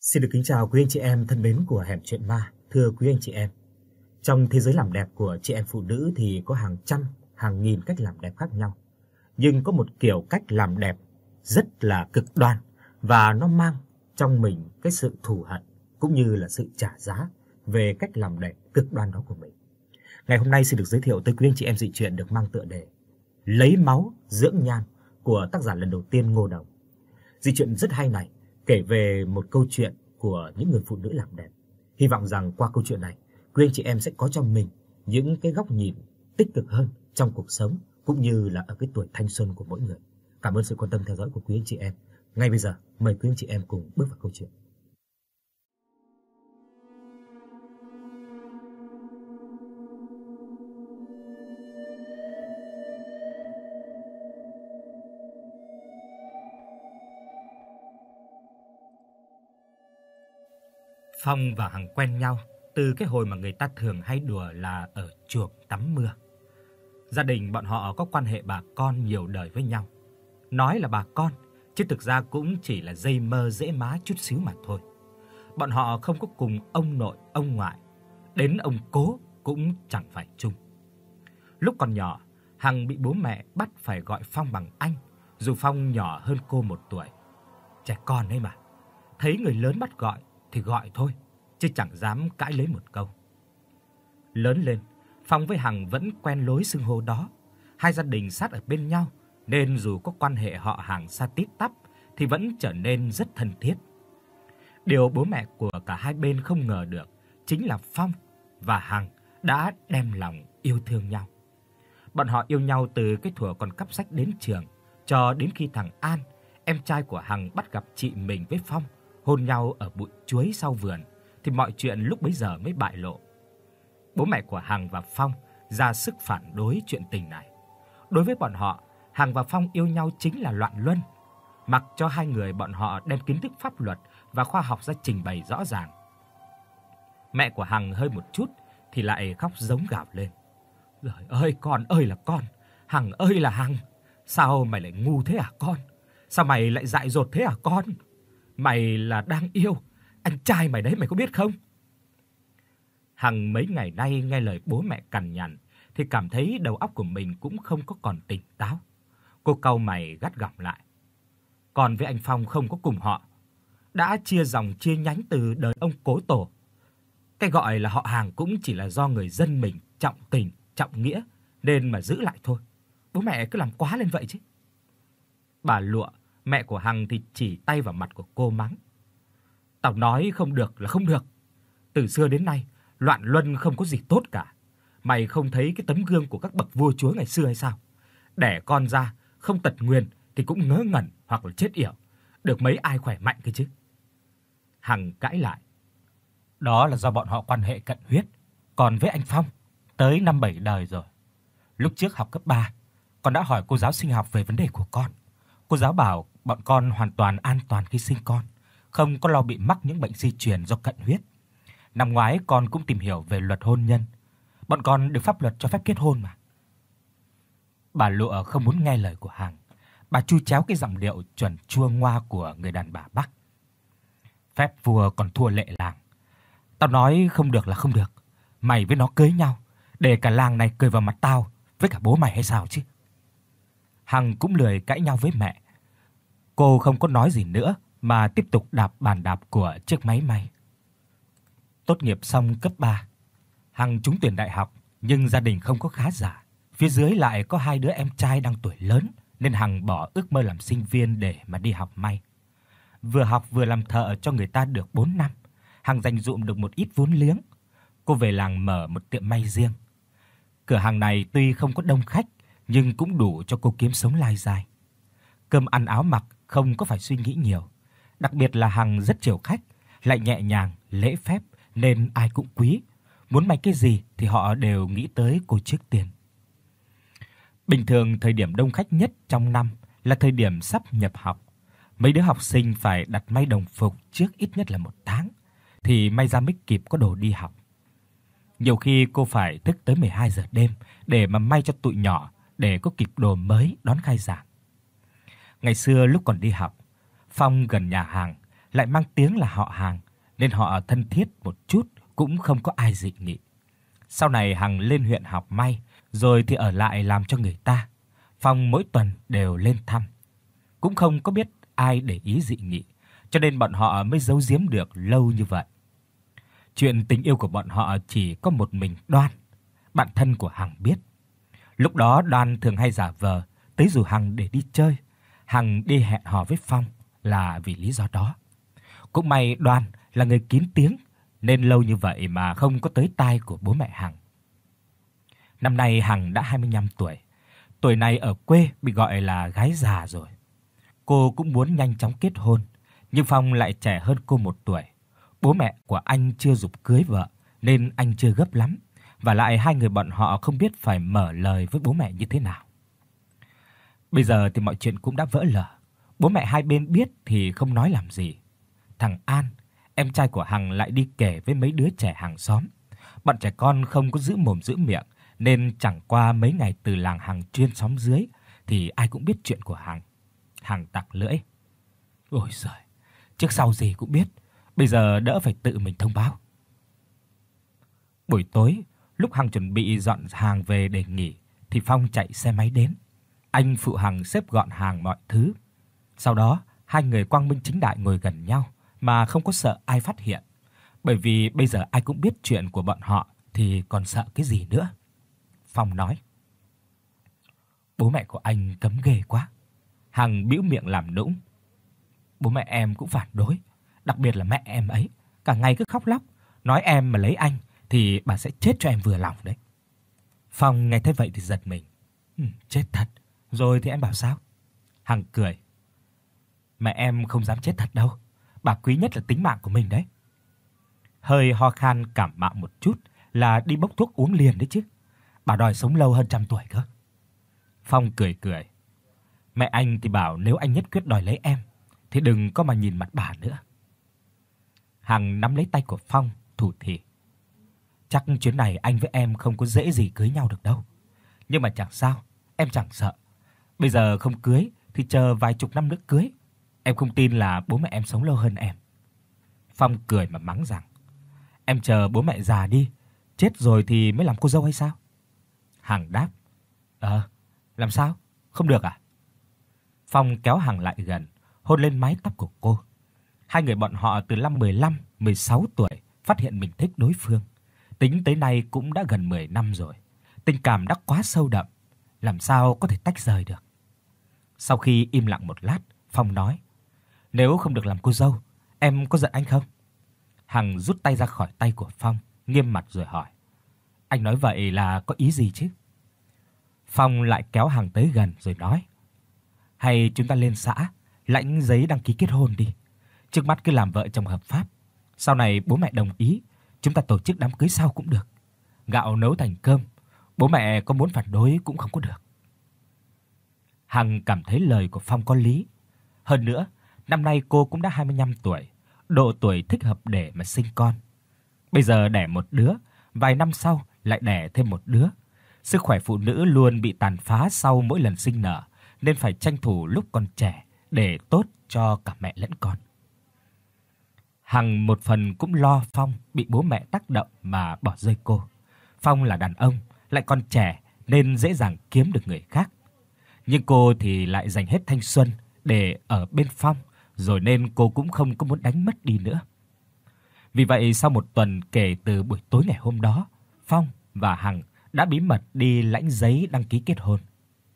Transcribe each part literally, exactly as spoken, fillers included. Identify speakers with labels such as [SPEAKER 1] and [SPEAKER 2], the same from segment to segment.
[SPEAKER 1] Xin được kính chào quý anh chị em thân mến của Hẻm Chuyện Ma. Thưa quý anh chị em, trong thế giới làm đẹp của chị em phụ nữ thì có hàng trăm, hàng nghìn cách làm đẹp khác nhau. Nhưng có một kiểu cách làm đẹp rất là cực đoan và nó mang trong mình cái sự thù hận cũng như là sự trả giá về cách làm đẹp cực đoan đó của mình. Ngày hôm nay xin được giới thiệu tới quý anh chị em dị truyện được mang tựa đề Lấy máu dưỡng nhan của tác giả lần đầu tiên Ngô Đồng. Dị truyện rất hay này kể về một câu chuyện của những người phụ nữ làm đẹp. Hy vọng rằng qua câu chuyện này, quý anh chị em sẽ có cho mình những cái góc nhìn tích cực hơn trong cuộc sống cũng như là ở cái tuổi thanh xuân của mỗi người. Cảm ơn sự quan tâm theo dõi của quý anh chị em. Ngay bây giờ, mời quý anh chị em cùng bước vào câu chuyện. Phong và Hằng quen nhau từ cái hồi mà người ta thường hay đùa là ở chuồng tắm mưa. Gia đình bọn họ có quan hệ bà con nhiều đời với nhau. Nói là bà con, chứ thực ra cũng chỉ là dây mơ dễ má chút xíu mà thôi. Bọn họ không có cùng ông nội, ông ngoại, đến ông cố cũng chẳng phải chung. Lúc còn nhỏ, Hằng bị bố mẹ bắt phải gọi Phong bằng anh, dù Phong nhỏ hơn cô một tuổi. Trẻ con ấy mà, thấy người lớn bắt gọi thì gọi thôi, chứ chẳng dám cãi lấy một câu. Lớn lên, Phong với Hằng vẫn quen lối xưng hô đó. Hai gia đình sát ở bên nhau, nên dù có quan hệ họ hàng xa tít tắp thì vẫn trở nên rất thân thiết. Điều bố mẹ của cả hai bên không ngờ được chính là Phong và Hằng đã đem lòng yêu thương nhau. Bọn họ yêu nhau từ cái thuở còn cắp sách đến trường, cho đến khi thằng An, em trai của Hằng bắt gặp chị mình với Phong hôn nhau ở bụi chuối sau vườn, thì mọi chuyện lúc bấy giờ mới bại lộ. Bố mẹ của Hằng và Phong ra sức phản đối chuyện tình này. Đối với bọn họ, Hằng và Phong yêu nhau chính là loạn luân, mặc cho hai người bọn họ đem kiến thức pháp luật và khoa học ra trình bày rõ ràng. Mẹ của Hằng hơi một chút thì lại khóc giống gào lên. Trời ơi, con ơi là con, Hằng ơi là Hằng, sao mày lại ngu thế hả con? Sao mày lại dại dột thế hả con? Mày là đang yêu anh trai mày đấy, mày có biết không? Hằng mấy ngày nay nghe lời bố mẹ cằn nhằn thì cảm thấy đầu óc của mình cũng không có còn tỉnh táo. Cô cau mày gắt gỏng lại. Còn với anh Phong không có cùng họ, đã chia dòng chia nhánh từ đời ông cố tổ. Cái gọi là họ hàng cũng chỉ là do người dân mình trọng tình, trọng nghĩa nên mà giữ lại thôi. Bố mẹ cứ làm quá lên vậy chứ. Bà Lụa, mẹ của Hằng thì chỉ tay vào mặt của cô mắng. Tao nói không được là không được. Từ xưa đến nay, loạn luân không có gì tốt cả. Mày không thấy cái tấm gương của các bậc vua chúa ngày xưa hay sao? Đẻ con ra không tật nguyền thì cũng ngớ ngẩn hoặc là chết yểu, được mấy ai khỏe mạnh cơ chứ. Hằng cãi lại. Đó là do bọn họ quan hệ cận huyết, còn với anh Phong tới năm bảy đời rồi. Lúc trước học cấp ba, con đã hỏi cô giáo sinh học về vấn đề của con. Cô giáo bảo bọn con hoàn toàn an toàn khi sinh con, không có lo bị mắc những bệnh di truyền do cận huyết. Năm ngoái con cũng tìm hiểu về luật hôn nhân. Bọn con được pháp luật cho phép kết hôn mà. Bà Lụa không muốn nghe lời của Hằng. Bà chu chéo cái giọng điệu chuẩn chua ngoa của người đàn bà Bắc. Phép vua còn thua lệ làng. Tao nói không được là không được. Mày với nó cưới nhau, để cả làng này cười vào mặt tao với cả bố mày hay sao chứ? Hằng cũng lười cãi nhau với mẹ. Cô không có nói gì nữa mà tiếp tục đạp bàn đạp của chiếc máy may. Tốt nghiệp xong cấp ba, Hằng trúng tuyển đại học, nhưng gia đình không có khá giả. Phía dưới lại có hai đứa em trai đang tuổi lớn nên Hằng bỏ ước mơ làm sinh viên để mà đi học may. Vừa học vừa làm thợ cho người ta được bốn năm, Hằng dành dụm được một ít vốn liếng. Cô về làng mở một tiệm may riêng. Cửa hàng này tuy không có đông khách nhưng cũng đủ cho cô kiếm sống lai dai. Cơm ăn áo mặc không có phải suy nghĩ nhiều, đặc biệt là Hằng rất chiều khách, lại nhẹ nhàng, lễ phép nên ai cũng quý. Muốn may cái gì thì họ đều nghĩ tới cô trước tiên. Bình thường thời điểm đông khách nhất trong năm là thời điểm sắp nhập học. Mấy đứa học sinh phải đặt may đồng phục trước ít nhất là một tháng thì may ra mới kịp có đồ đi học. Nhiều khi cô phải thức tới mười hai giờ đêm để mà may cho tụi nhỏ để có kịp đồ mới đón khai giảng. Ngày xưa lúc còn đi học, Phong gần nhà Hằng lại mang tiếng là họ Hàng, nên họ thân thiết một chút cũng không có ai dị nghị. Sau này Hằng lên huyện học may, rồi thì ở lại làm cho người ta. Phong mỗi tuần đều lên thăm. Cũng không có biết ai để ý dị nghị, cho nên bọn họ mới giấu giếm được lâu như vậy. Chuyện tình yêu của bọn họ chỉ có một mình Đoan, bạn thân của Hằng biết. Lúc đó Đoan thường hay giả vờ tới rủ Hằng để đi chơi. Hằng đi hẹn hò với Phong là vì lý do đó. Cũng may Đoan là người kín tiếng nên lâu như vậy mà không có tới tai của bố mẹ Hằng. Năm nay Hằng đã hai mươi lăm tuổi. Tuổi này ở quê bị gọi là gái già rồi. Cô cũng muốn nhanh chóng kết hôn, nhưng Phong lại trẻ hơn cô một tuổi. Bố mẹ của anh chưa giục cưới vợ nên anh chưa gấp lắm, và lại hai người bọn họ không biết phải mở lời với bố mẹ như thế nào. Bây giờ thì mọi chuyện cũng đã vỡ lở. Bố mẹ hai bên biết thì không nói làm gì. Thằng An, em trai của Hằng lại đi kể với mấy đứa trẻ hàng xóm. Bọn trẻ con không có giữ mồm giữ miệng, nên chẳng qua mấy ngày từ làng Hằng chuyên xóm dưới thì ai cũng biết chuyện của Hằng. Hằng tặc lưỡi. Ôi giời, trước sau gì cũng biết, bây giờ đỡ phải tự mình thông báo. Buổi tối, lúc Hằng chuẩn bị dọn hàng về để nghỉ thì Phong chạy xe máy đến. Anh phụ Hằng xếp gọn hàng mọi thứ. Sau đó, hai người quang minh chính đại ngồi gần nhau mà không có sợ ai phát hiện, bởi vì bây giờ ai cũng biết chuyện của bọn họ thì còn sợ cái gì nữa. Phong nói: "Bố mẹ của anh cấm ghê quá." Hằng bĩu miệng làm nũng: "Bố mẹ em cũng phản đối, đặc biệt là mẹ em ấy, cả ngày cứ khóc lóc, nói em mà lấy anh thì bà sẽ chết cho em vừa lòng đấy." Phong nghe thấy vậy thì giật mình. Ừ, chết thật. Rồi thì em bảo sao? Hằng cười: "Mẹ em không dám chết thật đâu, bà quý nhất là tính mạng của mình đấy." Hơi ho khan cảm mạo một chút là đi bốc thuốc uống liền đấy chứ. Bà đòi sống lâu hơn trăm tuổi cơ. Phong cười cười: "Mẹ anh thì bảo nếu anh nhất quyết đòi lấy em thì đừng có mà nhìn mặt bà nữa." Hằng nắm lấy tay của Phong, thủ thỉ: "Chắc chuyến này anh với em không có dễ gì cưới nhau được đâu. Nhưng mà chẳng sao, em chẳng sợ. Bây giờ không cưới thì chờ vài chục năm nữa cưới. Em không tin là bố mẹ em sống lâu hơn em." Phong cười mà mắng rằng: "Em chờ bố mẹ già đi, chết rồi thì mới làm cô dâu hay sao?" Hằng đáp: "Ờ, làm sao? Không được à?" Phong kéo Hằng lại gần, hôn lên mái tóc của cô. Hai người bọn họ từ năm mười lăm, mười sáu tuổi phát hiện mình thích đối phương. Tính tới nay cũng đã gần mười năm rồi. Tình cảm đã quá sâu đậm, làm sao có thể tách rời được. Sau khi im lặng một lát, Phong nói: "Nếu không được làm cô dâu, em có giận anh không?" Hằng rút tay ra khỏi tay của Phong, nghiêm mặt rồi hỏi: "Anh nói vậy là có ý gì chứ?" Phong lại kéo Hằng tới gần rồi nói: "Hay chúng ta lên xã lãnh giấy đăng ký kết hôn đi. Trước mắt cứ làm vợ chồng hợp pháp, sau này bố mẹ đồng ý, chúng ta tổ chức đám cưới sau cũng được. Gạo nấu thành cơm, bố mẹ có muốn phản đối cũng không có được." Hằng cảm thấy lời của Phong có lý. Hơn nữa, năm nay cô cũng đã hai mươi lăm tuổi, độ tuổi thích hợp để mà sinh con. Bây giờ đẻ một đứa, vài năm sau lại đẻ thêm một đứa. Sức khỏe phụ nữ luôn bị tàn phá sau mỗi lần sinh nở, nên phải tranh thủ lúc còn trẻ để tốt cho cả mẹ lẫn con. Hằng một phần cũng lo Phong bị bố mẹ tác động mà bỏ rơi cô. Phong là đàn ông, lại còn trẻ nên dễ dàng kiếm được người khác. Nhưng cô thì lại dành hết thanh xuân để ở bên Phong, rồi nên cô cũng không có muốn đánh mất đi nữa. Vì vậy sau một tuần kể từ buổi tối ngày hôm đó, Phong và Hằng đã bí mật đi lãnh giấy đăng ký kết hôn.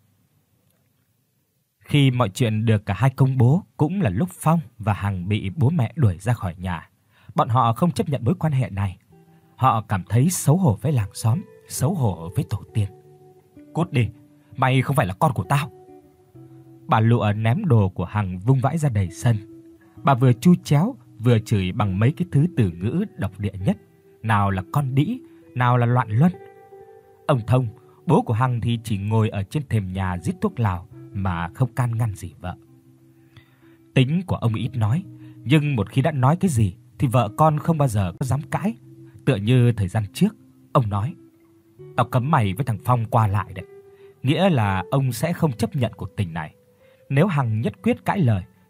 [SPEAKER 1] Khi mọi chuyện được cả hai công bố cũng là lúc Phong và Hằng bị bố mẹ đuổi ra khỏi nhà. Bọn họ không chấp nhận mối quan hệ này. Họ cảm thấy xấu hổ với làng xóm, xấu hổ với tổ tiên. "Cút đi, mày không phải là con của tao." Bà Lụa ném đồ của Hằng vung vãi ra đầy sân. Bà vừa chu chéo vừa chửi bằng mấy cái thứ từ ngữ độc địa nhất, nào là con đĩ, nào là loạn luân. Ông Thông, bố của Hằng thì chỉ ngồi ở trên thềm nhà rít thuốc lào mà không can ngăn gì vợ. Tính của ông ít nói, nhưng một khi đã nói cái gì thì vợ con không bao giờ có dám cãi. Tựa như thời gian trước, ông nói: "Tao cấm mày với thằng Phong qua lại đấy." Nghĩa là ông sẽ không chấp nhận cuộc tình này. Nếu Hằng nhất quyết cãi lời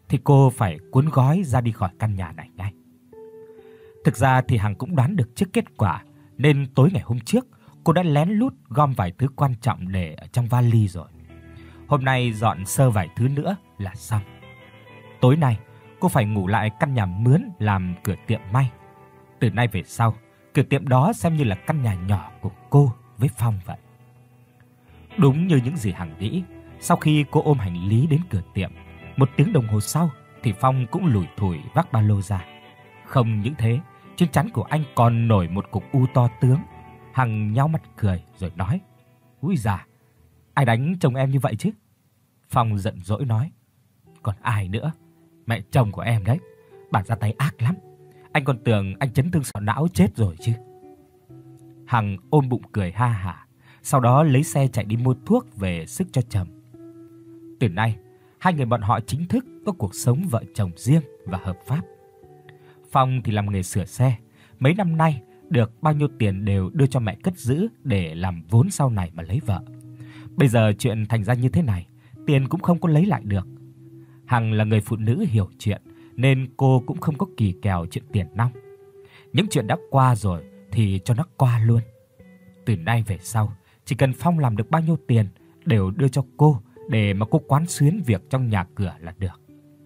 [SPEAKER 1] thì cô phải cuốn gói ra đi khỏi căn nhà này ngay. Thực ra thì Hằng cũng đoán được trước kết quả, nên tối ngày hôm trước cô đã lén lút gom vài thứ quan trọng để ở trong vali rồi. Hôm nay dọn sơ vài thứ nữa là xong. Tối nay cô phải ngủ lại căn nhà mướn làm cửa tiệm may. Từ nay về sau, cửa tiệm đó xem như là căn nhà nhỏ của cô với Phong vậy. Đúng như những gì Hằng nghĩ, sau khi cô ôm hành lý đến cửa tiệm, một tiếng đồng hồ sau thì Phong cũng lủi thủi vác ba lô ra. Không những thế, trên trán của anh còn nổi một cục u to tướng. Hằng nhếch mắt cười rồi nói: "Úi già, ai đánh chồng em như vậy chứ?" Phong giận dỗi nói: "Còn ai nữa? Mẹ chồng của em đấy. Bà ra tay ác lắm. Anh còn tưởng anh chấn thương sọ não chết rồi chứ." Hằng ôm bụng cười ha hả, sau đó lấy xe chạy đi mua thuốc về sức cho chồng. Từ nay, hai người bọn họ chính thức có cuộc sống vợ chồng riêng và hợp pháp. Phong thì làm nghề sửa xe, mấy năm nay được bao nhiêu tiền đều đưa cho mẹ cất giữ để làm vốn sau này mà lấy vợ. Bây giờ chuyện thành ra như thế này, tiền cũng không có lấy lại được. Hằng là người phụ nữ hiểu chuyện nên cô cũng không có kỳ kèo chuyện tiền nong. Những chuyện đã qua rồi thì cho nó qua luôn. Từ nay về sau, chỉ cần Phong làm được bao nhiêu tiền đều đưa cho cô để mà cô quán xuyến việc trong nhà cửa là được.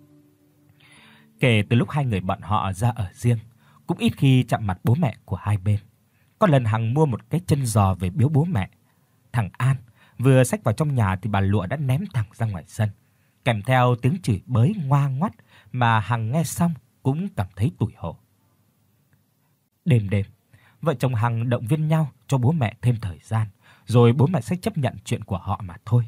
[SPEAKER 1] Kể từ lúc hai người bọn họ ra ở riêng, cũng ít khi chạm mặt bố mẹ của hai bên. Có lần Hằng mua một cái chân giò về biếu bố mẹ. Thằng An vừa xách vào trong nhà thì bà Lụa đã ném thẳng ra ngoài sân, kèm theo tiếng chửi bới ngoa ngoắt mà Hằng nghe xong cũng cảm thấy tủi hổ. Đêm đêm, vợ chồng Hằng động viên nhau cho bố mẹ thêm thời gian, rồi bố mẹ sẽ chấp nhận chuyện của họ mà thôi.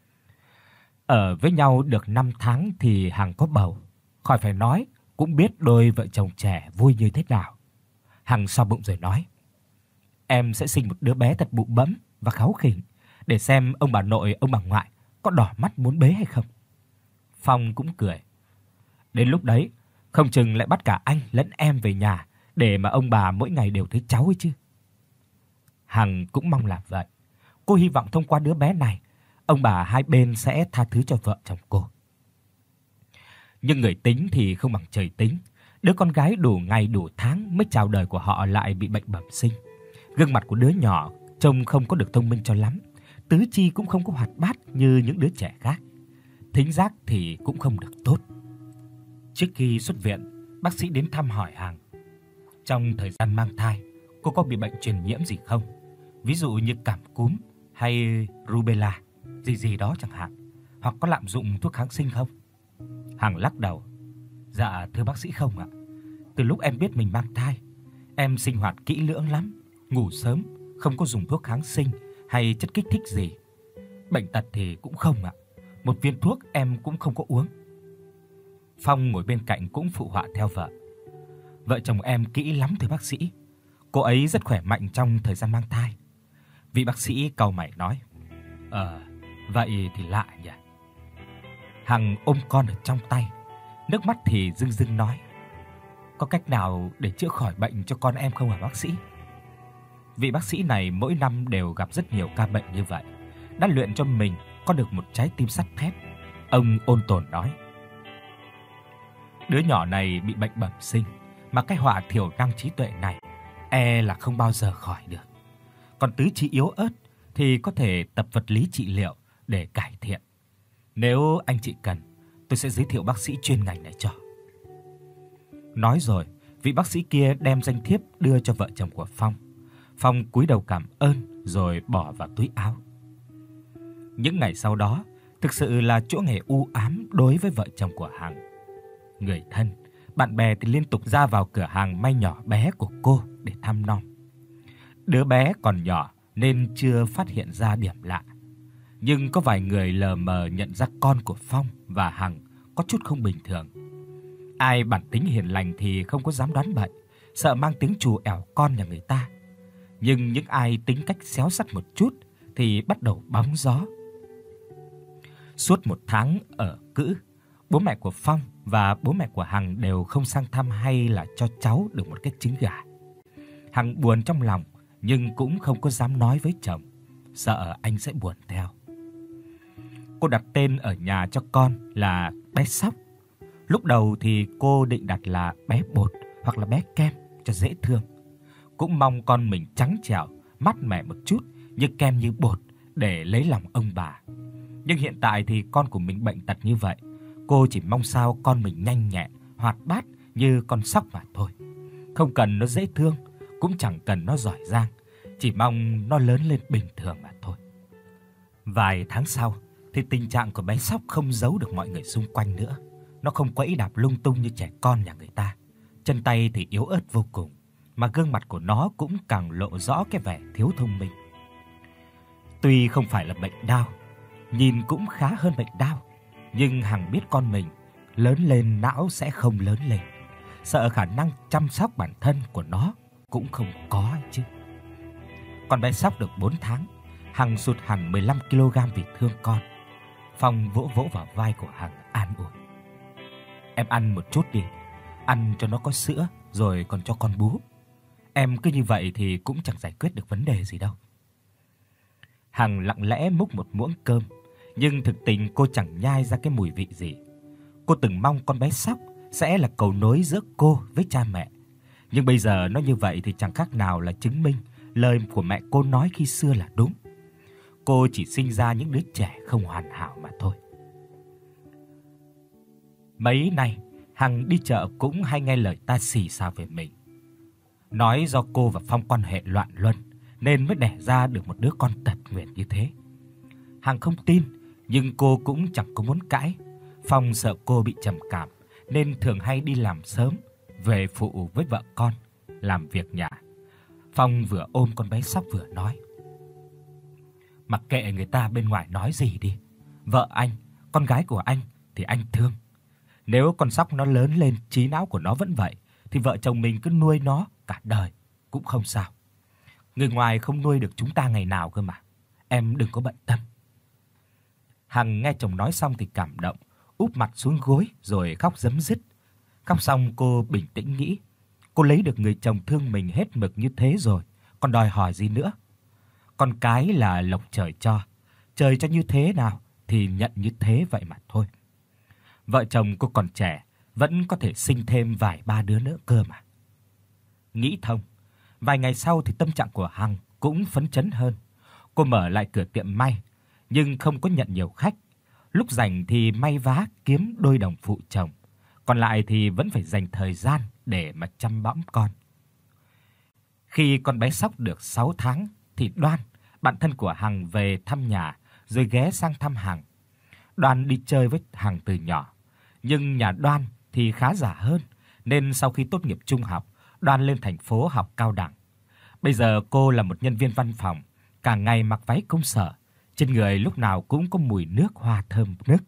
[SPEAKER 1] Ở với nhau được năm tháng thì Hằng có bầu, khỏi phải nói, cũng biết đôi vợ chồng trẻ vui như thế nào. Hằng xoa bụng rồi nói: "Em sẽ sinh một đứa bé thật bụ bẫm và kháu khỉnh, để xem ông bà nội, ông bà ngoại có đỏ mắt muốn bế hay không." Phong cũng cười: "Đến lúc đấy, không chừng lại bắt cả anh lẫn em về nhà để mà ông bà mỗi ngày đều thấy cháu ấy chứ." Hằng cũng mong là vậy. Cô hy vọng thông qua đứa bé này, ông bà hai bên sẽ tha thứ cho vợ chồng cô. Nhưng người tính thì không bằng trời tính. Đứa con gái đủ ngày đủ tháng mới chào đời của họ lại bị bệnh bẩm sinh. Gương mặt của đứa nhỏ trông không có được thông minh cho lắm, tứ chi cũng không có hoạt bát như những đứa trẻ khác. Thính giác thì cũng không được tốt. Trước khi xuất viện, bác sĩ đến thăm hỏi Hằng. Trong thời gian mang thai, cô có bị bệnh truyền nhiễm gì không? Ví dụ như cảm cúm hay rubella, gì gì đó chẳng hạn, hoặc có lạm dụng thuốc kháng sinh không? Hằng lắc đầu: "Dạ thưa bác sĩ không ạ. Từ lúc em biết mình mang thai, em sinh hoạt kỹ lưỡng lắm, ngủ sớm, không có dùng thuốc kháng sinh hay chất kích thích gì. Bệnh tật thì cũng không ạ. Một viên thuốc em cũng không có uống." Phong ngồi bên cạnh cũng phụ họa theo vợ: "Vợ chồng em kỹ lắm thưa bác sĩ. Cô ấy rất khỏe mạnh trong thời gian mang thai." Vị bác sĩ cau mày nói: "Ờ, vậy thì lạ nhỉ." Hằng ôm con ở trong tay, nước mắt thì rưng rưng nói: "Có cách nào để chữa khỏi bệnh cho con em không hả bác sĩ?" Vị bác sĩ này mỗi năm đều gặp rất nhiều ca bệnh như vậy, đã luyện cho mình có được một trái tim sắt thép. Ông ôn tồn nói: "Đứa nhỏ này bị bệnh bẩm sinh, mà cái họa thiểu năng trí tuệ này e là không bao giờ khỏi được. Còn tứ chi yếu ớt thì có thể tập vật lý trị liệu để cải thiện. Nếu anh chị cần, tôi sẽ giới thiệu bác sĩ chuyên ngành này cho." Nói rồi, vị bác sĩ kia đem danh thiếp đưa cho vợ chồng của Phong. Phong cúi đầu cảm ơn rồi bỏ vào túi áo. Những ngày sau đó thực sự là chỗ ngày u ám đối với vợ chồng của Hằng. Người thân, bạn bè thì liên tục ra vào cửa hàng may nhỏ bé của cô để thăm nom. Đứa bé còn nhỏ nên chưa phát hiện ra điểm lạ, nhưng có vài người lờ mờ nhận ra con của Phong và Hằng có chút không bình thường. Ai bản tính hiền lành thì không có dám đoán bậy, sợ mang tiếng trù ẻo con nhà người ta. Nhưng những ai tính cách xéo sắc một chút thì bắt đầu bóng gió. Suốt một tháng ở cữ, bố mẹ của Phong và bố mẹ của Hằng đều không sang thăm hay là cho cháu được một cái trứng gà. Hằng buồn trong lòng nhưng cũng không có dám nói với chồng, sợ anh sẽ buồn theo. Cô đặt tên ở nhà cho con là bé Sóc. Lúc đầu thì cô định đặt là bé Bột hoặc là bé Kem cho dễ thương. Cũng mong con mình trắng trẻo, mát mẻ một chút như Kem như Bột để lấy lòng ông bà. Nhưng hiện tại thì con của mình bệnh tật như vậy, cô chỉ mong sao con mình nhanh nhẹn, hoạt bát như con sóc mà thôi. Không cần nó dễ thương, cũng chẳng cần nó giỏi giang, chỉ mong nó lớn lên bình thường mà thôi. Vài tháng sau thì tình trạng của bé Sóc không giấu được mọi người xung quanh nữa. Nó không quẫy đạp lung tung như trẻ con nhà người ta. Chân tay thì yếu ớt vô cùng, mà gương mặt của nó cũng càng lộ rõ cái vẻ thiếu thông minh. Tuy không phải là bệnh đau, nhìn cũng khá hơn bệnh đau, nhưng Hằng biết con mình lớn lên não sẽ không lớn lên, sợ khả năng chăm sóc bản thân của nó cũng không có chứ. Con bé Sóc được bốn tháng, Hằng sụt hẳn mười lăm ki lô gam vì thương con. Phong vỗ vỗ vào vai của Hằng an ủi: "Em ăn một chút đi, ăn cho nó có sữa rồi còn cho con bú. Em cứ như vậy thì cũng chẳng giải quyết được vấn đề gì đâu." Hằng lặng lẽ múc một muỗng cơm, nhưng thực tình cô chẳng nhai ra cái mùi vị gì. Cô từng mong con bé Sóc sẽ là cầu nối giữa cô với cha mẹ, nhưng bây giờ nó như vậy thì chẳng khác nào là chứng minh lời của mẹ cô nói khi xưa là đúng. Cô chỉ sinh ra những đứa trẻ không hoàn hảo mà thôi. Mấy nay, Hằng đi chợ cũng hay nghe lời ta xì xào về mình. Nói do cô và Phong quan hệ loạn luân nên mới đẻ ra được một đứa con tật nguyền như thế. Hằng không tin, nhưng cô cũng chẳng có muốn cãi. Phong sợ cô bị trầm cảm nên thường hay đi làm sớm, về phụ với vợ con, làm việc nhà. Phong vừa ôm con bé Sóc vừa nói: "Mặc kệ người ta bên ngoài nói gì đi, vợ anh, con gái của anh thì anh thương. Nếu con Sóc nó lớn lên trí não của nó vẫn vậy thì vợ chồng mình cứ nuôi nó cả đời cũng không sao. Người ngoài không nuôi được chúng ta ngày nào cơ mà. Em đừng có bận tâm." Hằng nghe chồng nói xong thì cảm động, úp mặt xuống gối rồi khóc rấm rứt. Khóc xong cô bình tĩnh nghĩ, cô lấy được người chồng thương mình hết mực như thế rồi, còn đòi hỏi gì nữa. Con cái là lộc trời cho, trời cho như thế nào thì nhận như thế vậy mà thôi. Vợ chồng cô còn trẻ, vẫn có thể sinh thêm vài ba đứa nữa cơ mà. Nghĩ thông, vài ngày sau thì tâm trạng của Hằng cũng phấn chấn hơn. Cô mở lại cửa tiệm may, nhưng không có nhận nhiều khách. Lúc rảnh thì may vá kiếm đôi đồng phụ chồng, còn lại thì vẫn phải dành thời gian để mà chăm bẵm con. Khi con bé Sóc được sáu tháng thì Đoan, bạn thân của Hằng về thăm nhà rồi ghé sang thăm Hằng. Đoan đi chơi với Hằng từ nhỏ, nhưng nhà Đoan thì khá giả hơn nên sau khi tốt nghiệp trung học, Đoan lên thành phố học cao đẳng. Bây giờ cô là một nhân viên văn phòng, cả ngày mặc váy công sở, trên người lúc nào cũng có mùi nước hoa thơm nức.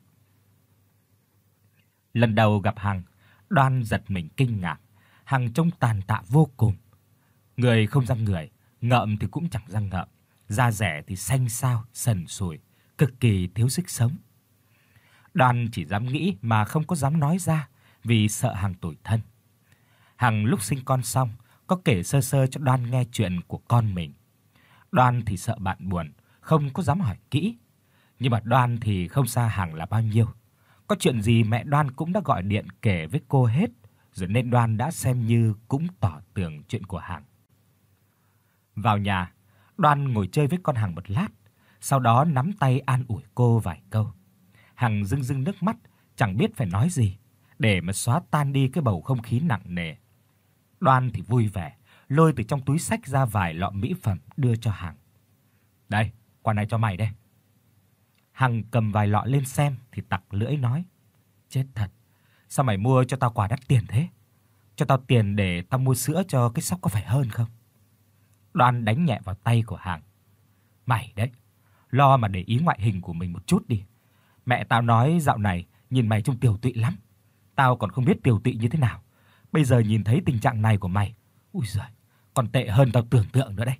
[SPEAKER 1] Lần đầu gặp Hằng, Đoan giật mình kinh ngạc. Hằng trông tàn tạ vô cùng. Người không răng người, ngợm thì cũng chẳng răng ngợm, da dẻ thì xanh xao, sần sùi, cực kỳ thiếu sức sống. Đoan chỉ dám nghĩ mà không có dám nói ra vì sợ Hằng tủi thân. Hằng lúc sinh con xong có kể sơ sơ cho Đoan nghe chuyện của con mình. Đoan thì sợ bạn buồn, không có dám hỏi kỹ. Nhưng mà Đoan thì không xa Hằng là bao nhiêu. Có chuyện gì mẹ Đoan cũng đã gọi điện kể với cô hết, rồi nên Đoan đã xem như cũng tỏ tường chuyện của Hằng. Vào nhà, Đoan ngồi chơi với con Hằng một lát, sau đó nắm tay an ủi cô vài câu. Hằng rưng rưng nước mắt, chẳng biết phải nói gì để mà xóa tan đi cái bầu không khí nặng nề. Đoan thì vui vẻ, lôi từ trong túi xách ra vài lọ mỹ phẩm đưa cho Hằng. "Đây, quả này cho mày đây." Hằng cầm vài lọ lên xem thì tặc lưỡi nói: "Chết thật, sao mày mua cho tao quà đắt tiền thế? Cho tao tiền để tao mua sữa cho cái Sóc có phải hơn không?" Đoan đánh nhẹ vào tay của Hằng. "Mày đấy, lo mà để ý ngoại hình của mình một chút đi. Mẹ tao nói dạo này nhìn mày trông tiều tụy lắm. Tao còn không biết tiều tụy như thế nào. Bây giờ nhìn thấy tình trạng này của mày, ui giời, còn tệ hơn tao tưởng tượng nữa đấy."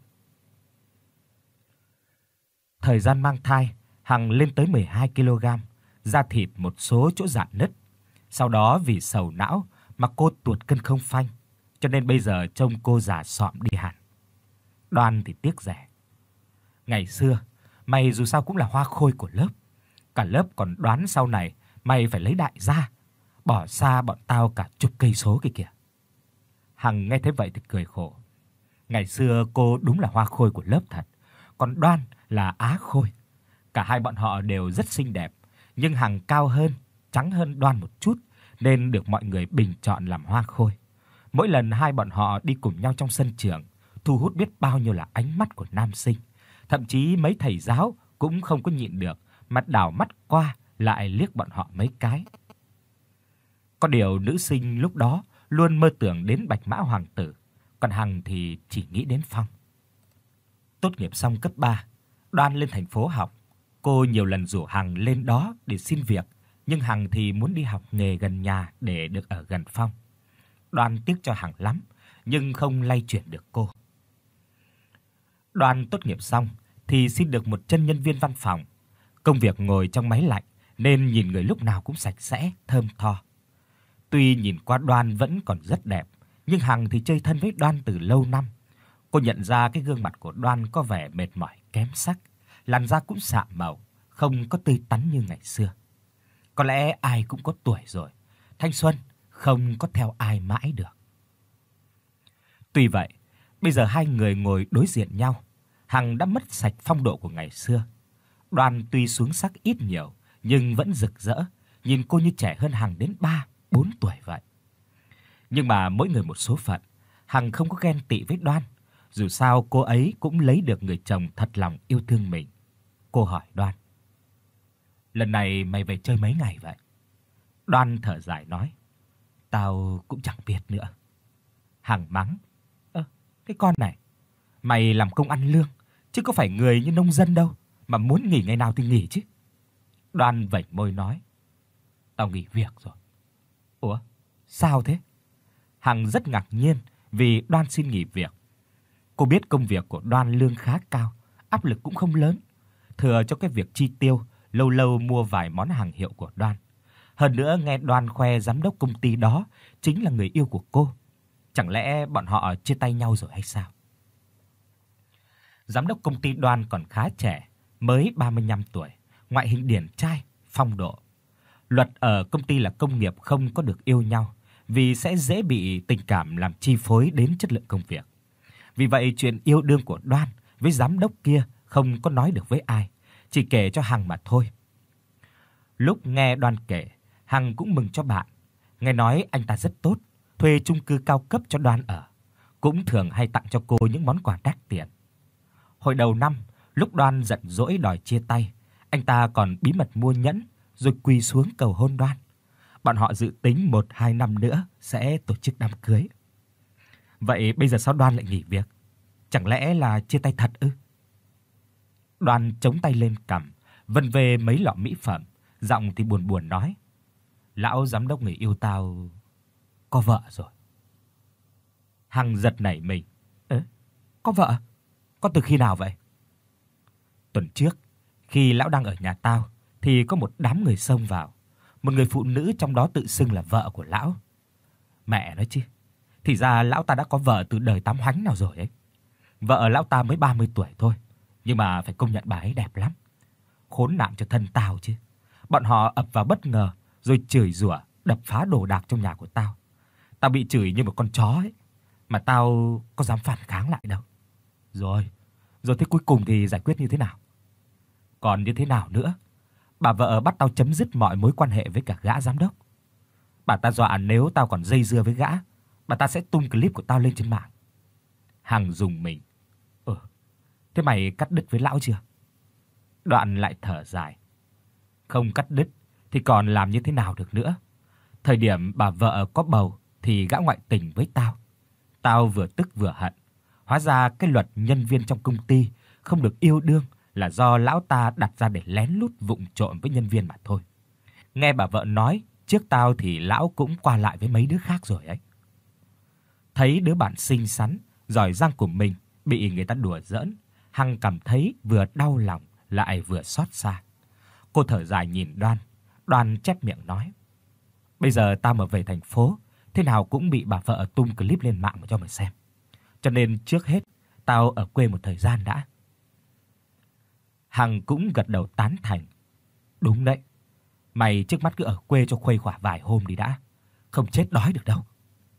[SPEAKER 1] Thời gian mang thai, Hằng lên tới mười hai ki lô gam, da thịt một số chỗ rạn nứt. Sau đó vì sầu não mà cô tuột cân không phanh, cho nên bây giờ trông cô già xọm đi hẳn. Đoan thì tiếc rẻ. "Ngày xưa, mày dù sao cũng là hoa khôi của lớp. Cả lớp còn đoán sau này mày phải lấy đại gia. bỏ xa bọn tao cả chục cây số kia kìa." Hằng nghe thấy vậy thì cười khổ. Ngày xưa cô đúng là hoa khôi của lớp thật, còn Đoan là á khôi. Cả hai bọn họ đều rất xinh đẹp, nhưng Hằng cao hơn, trắng hơn Đoan một chút nên được mọi người bình chọn làm hoa khôi. Mỗi lần hai bọn họ đi cùng nhau trong sân trường, thu hút biết bao nhiêu là ánh mắt của nam sinh, thậm chí mấy thầy giáo cũng không có nhịn được mà đảo mắt qua lại liếc bọn họ mấy cái. Có điều nữ sinh lúc đó luôn mơ tưởng đến Bạch Mã Hoàng tử, còn Hằng thì chỉ nghĩ đến Phong. Tốt nghiệp xong cấp ba, Đoan lên thành phố học. Cô nhiều lần rủ Hằng lên đó để xin việc, nhưng Hằng thì muốn đi học nghề gần nhà để được ở gần Phong. Đoan tiếc cho Hằng lắm, nhưng không lay chuyển được cô. Đoan tốt nghiệp xong thì xin được một chân nhân viên văn phòng. Công việc ngồi trong máy lạnh nên nhìn người lúc nào cũng sạch sẽ, thơm tho. Tuy nhìn qua Đoan vẫn còn rất đẹp, nhưng Hằng thì chơi thân với Đoan từ lâu năm. Cô nhận ra cái gương mặt của Đoan có vẻ mệt mỏi kém sắc, làn da cũng sạm màu, không có tươi tắn như ngày xưa. Có lẽ ai cũng có tuổi rồi, thanh xuân không có theo ai mãi được. Tuy vậy, bây giờ hai người ngồi đối diện nhau, Hằng đã mất sạch phong độ của ngày xưa. Đoan tuy xuống sắc ít nhiều nhưng vẫn rực rỡ, nhìn cô như trẻ hơn Hằng đến ba, bốn tuổi vậy. Nhưng mà mỗi người một số phận, Hằng không có ghen tị với Đoan, dù sao cô ấy cũng lấy được người chồng thật lòng yêu thương mình. Cô hỏi Đoan: "Lần này mày về chơi mấy ngày vậy?" Đoan thở dài nói: "Tao cũng chẳng biết nữa." Hằng mắng: "Ơ, cái con này, mày làm công ăn lương chứ có phải người như nông dân đâu, mà muốn nghỉ ngày nào thì nghỉ chứ." Đoan vểnh môi nói: "Tao nghỉ việc rồi." "Ủa, sao thế?" Hằng rất ngạc nhiên vì Đoan xin nghỉ việc. Cô biết công việc của Đoan lương khá cao, áp lực cũng không lớn, thừa cho cái việc chi tiêu, lâu lâu mua vài món hàng hiệu của Đoan. Hơn nữa nghe Đoan khoe giám đốc công ty đó chính là người yêu của cô. Chẳng lẽ bọn họ chia tay nhau rồi hay sao? Giám đốc công ty Đoan còn khá trẻ, mới ba mươi lăm tuổi, ngoại hình điển trai, phong độ. Luật ở công ty là công nghiệp không có được yêu nhau, vì sẽ dễ bị tình cảm làm chi phối đến chất lượng công việc. Vì vậy chuyện yêu đương của Đoan với giám đốc kia không có nói được với ai, chỉ kể cho Hằng mà thôi. Lúc nghe Đoan kể, Hằng cũng mừng cho bạn. Nghe nói anh ta rất tốt, thuê chung cư cao cấp cho Đoan ở, cũng thường hay tặng cho cô những món quà đắt tiền. Hồi đầu năm, lúc Đoan giận dỗi đòi chia tay, anh ta còn bí mật mua nhẫn rồi quỳ xuống cầu hôn Đoan. Bọn họ dự tính một hai năm nữa sẽ tổ chức đám cưới. Vậy bây giờ sao Đoan lại nghỉ việc? Chẳng lẽ là chia tay thật ư? Đoan chống tay lên cằm, vân về mấy lọ mỹ phẩm, giọng thì buồn buồn nói: "Lão giám đốc người yêu tao có vợ rồi." Hằng giật nảy mình: "Ơ, có vợ? Có từ khi nào vậy?" "Tuần trước, khi lão đang ở nhà tao thì có một đám người xông vào, một người phụ nữ trong đó tự xưng là vợ của lão." Mẹ nói chứ, thì ra lão ta đã có vợ từ đời tám hánh nào rồi ấy. Vợ lão ta mới ba mươi tuổi thôi, nhưng mà phải công nhận bà ấy đẹp lắm. Khốn nạn cho thân tao chứ. Bọn họ ập vào bất ngờ rồi chửi rủa, đập phá đồ đạc trong nhà của tao. Tao bị chửi như một con chó ấy, mà tao có dám phản kháng lại đâu. Rồi, rồi thế cuối cùng thì giải quyết như thế nào? Còn như thế nào nữa? Bà vợ bắt tao chấm dứt mọi mối quan hệ với cả gã giám đốc. Bà ta dọa nếu tao còn dây dưa với gã, bà ta sẽ tung clip của tao lên trên mạng. Hằng dùng mình: "Ừ, thế mày cắt đứt với lão chưa?" Đoạn lại thở dài: "Không cắt đứt thì còn làm như thế nào được nữa. Thời điểm bà vợ có bầu thì gã ngoại tình với tao. Tao vừa tức vừa hận. Hóa ra cái luật nhân viên trong công ty không được yêu đương là do lão ta đặt ra để lén lút vụng trộm với nhân viên mà thôi. Nghe bà vợ nói, trước tao thì lão cũng qua lại với mấy đứa khác rồi ấy." Thấy đứa bạn xinh xắn, giỏi giang của mình bị người ta đùa giỡn, Hằng cảm thấy vừa đau lòng lại vừa xót xa. Cô thở dài nhìn Đoan, Đoan chép miệng nói: "Bây giờ tao mà về thành phố, thế nào cũng bị bà vợ tung clip lên mạng mà cho mày xem. Cho nên trước hết tao ở quê một thời gian đã." Hằng cũng gật đầu tán thành: "Đúng đấy. Mày trước mắt cứ ở quê cho khuây khỏa vài hôm đi đã, không chết đói được đâu.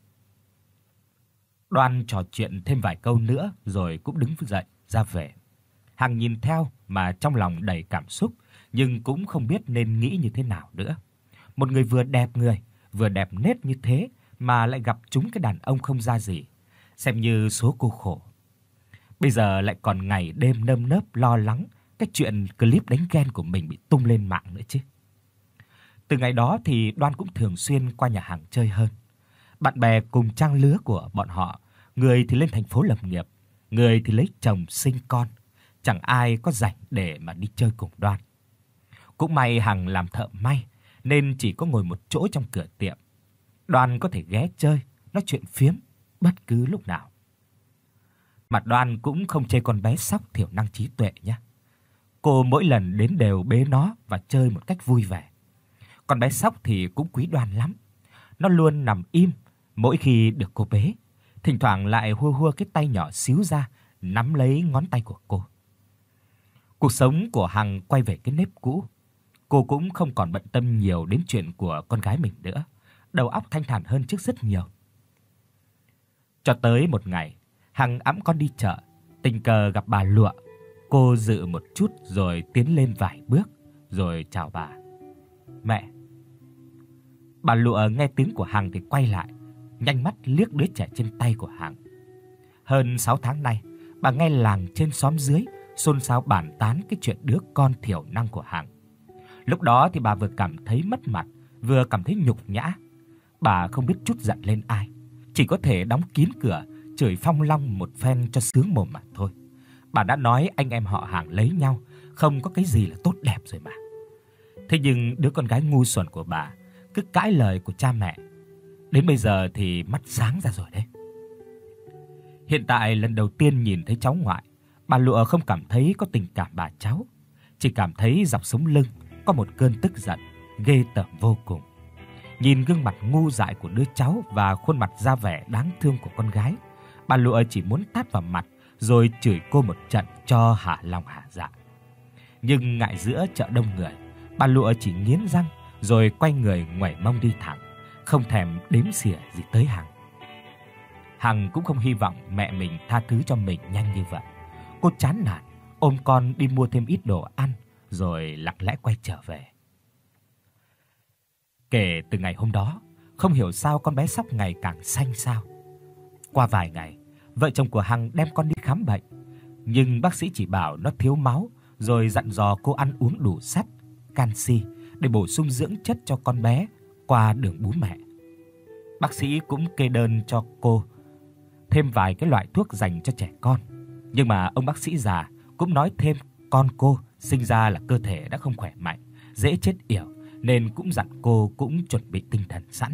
[SPEAKER 1] Đoan trò chuyện thêm vài câu nữa rồi cũng đứng dậy ra về. Hằng nhìn theo mà trong lòng đầy cảm xúc, nhưng cũng không biết nên nghĩ như thế nào nữa. Một người vừa đẹp người, vừa đẹp nết như thế mà lại gặp trúng cái đàn ông không ra gì, xem như số cô khổ. Bây giờ lại còn ngày đêm nơm nớp lo lắng cái chuyện clip đánh ghen của mình bị tung lên mạng nữa chứ. Từ ngày đó thì Đoan cũng thường xuyên qua nhà hàng chơi hơn. Bạn bè cùng trang lứa của bọn họ, người thì lên thành phố lập nghiệp, người thì lấy chồng sinh con, chẳng ai có rảnh để mà đi chơi cùng Đoan. Cũng may Hằng làm thợ may nên chỉ có ngồi một chỗ trong cửa tiệm. Đoan có thể ghé chơi, nói chuyện phiếm bất cứ lúc nào. Mặt Đoan cũng không chê con bé Sóc thiểu năng trí tuệ nhé. Cô mỗi lần đến đều bế nó và chơi một cách vui vẻ. Con bé Sóc thì cũng quý Đoan lắm. Nó luôn nằm im mỗi khi được cô bế, thỉnh thoảng lại hua hua cái tay nhỏ xíu ra nắm lấy ngón tay của cô. Cuộc sống của Hằng quay về cái nếp cũ. Cô cũng không còn bận tâm nhiều đến chuyện của con gái mình nữa, đầu óc thanh thản hơn trước rất nhiều. Cho tới một ngày, Hằng ẵm con đi chợ, tình cờ gặp bà Lụa. Cô dự một chút rồi tiến lên vài bước rồi chào bà. "Mẹ." Bà Lụa nghe tiếng của Hằng thì quay lại, nhanh mắt liếc đứa trẻ trên tay của Hằng. Hơn sáu tháng nay, bà nghe làng trên xóm dưới xôn xao bàn tán cái chuyện đứa con thiểu năng của Hằng. Lúc đó thì bà vừa cảm thấy mất mặt, vừa cảm thấy nhục nhã. Bà không biết trút giận lên ai, chỉ có thể đóng kín cửa, chửi Phong Long một phen cho sướng mồm mà thôi. Bà đã nói anh em họ Hằng lấy nhau, không có cái gì là tốt đẹp rồi mà. Thế nhưng đứa con gái ngu xuẩn của bà cứ cãi lời của cha mẹ. Đến bây giờ thì mắt sáng ra rồi đấy. Hiện tại lần đầu tiên nhìn thấy cháu ngoại, bà Lụa không cảm thấy có tình cảm bà cháu, chỉ cảm thấy dọc sống lưng có một cơn tức giận ghê tởm vô cùng. Nhìn gương mặt ngu dại của đứa cháu và khuôn mặt da vẻ đáng thương của con gái, bà Lụa chỉ muốn tát vào mặt rồi chửi cô một trận cho hả lòng hả dạ. Nhưng ngại giữa chợ đông người, bà Lụa chỉ nghiến răng rồi quay người ngoảy mông đi thẳng, không thèm đếm xỉa gì tới Hằng. Hằng cũng không hy vọng mẹ mình tha thứ cho mình nhanh như vậy. Cô chán nản ôm con đi mua thêm ít đồ ăn rồi lặng lẽ quay trở về. Kể từ ngày hôm đó, không hiểu sao con bé Sóc ngày càng xanh xao. Qua vài ngày, vợ chồng của Hằng đem con đi khám bệnh, nhưng bác sĩ chỉ bảo nó thiếu máu, rồi dặn dò cô ăn uống đủ sắt, canxi để bổ sung dưỡng chất cho con bé qua đường bú mẹ. Bác sĩ cũng kê đơn cho cô thêm vài cái loại thuốc dành cho trẻ con, nhưng mà ông bác sĩ già cũng nói thêm con cô sinh ra là cơ thể đã không khỏe mạnh, dễ chết yểu, nên cũng dặn cô cũng chuẩn bị tinh thần sẵn.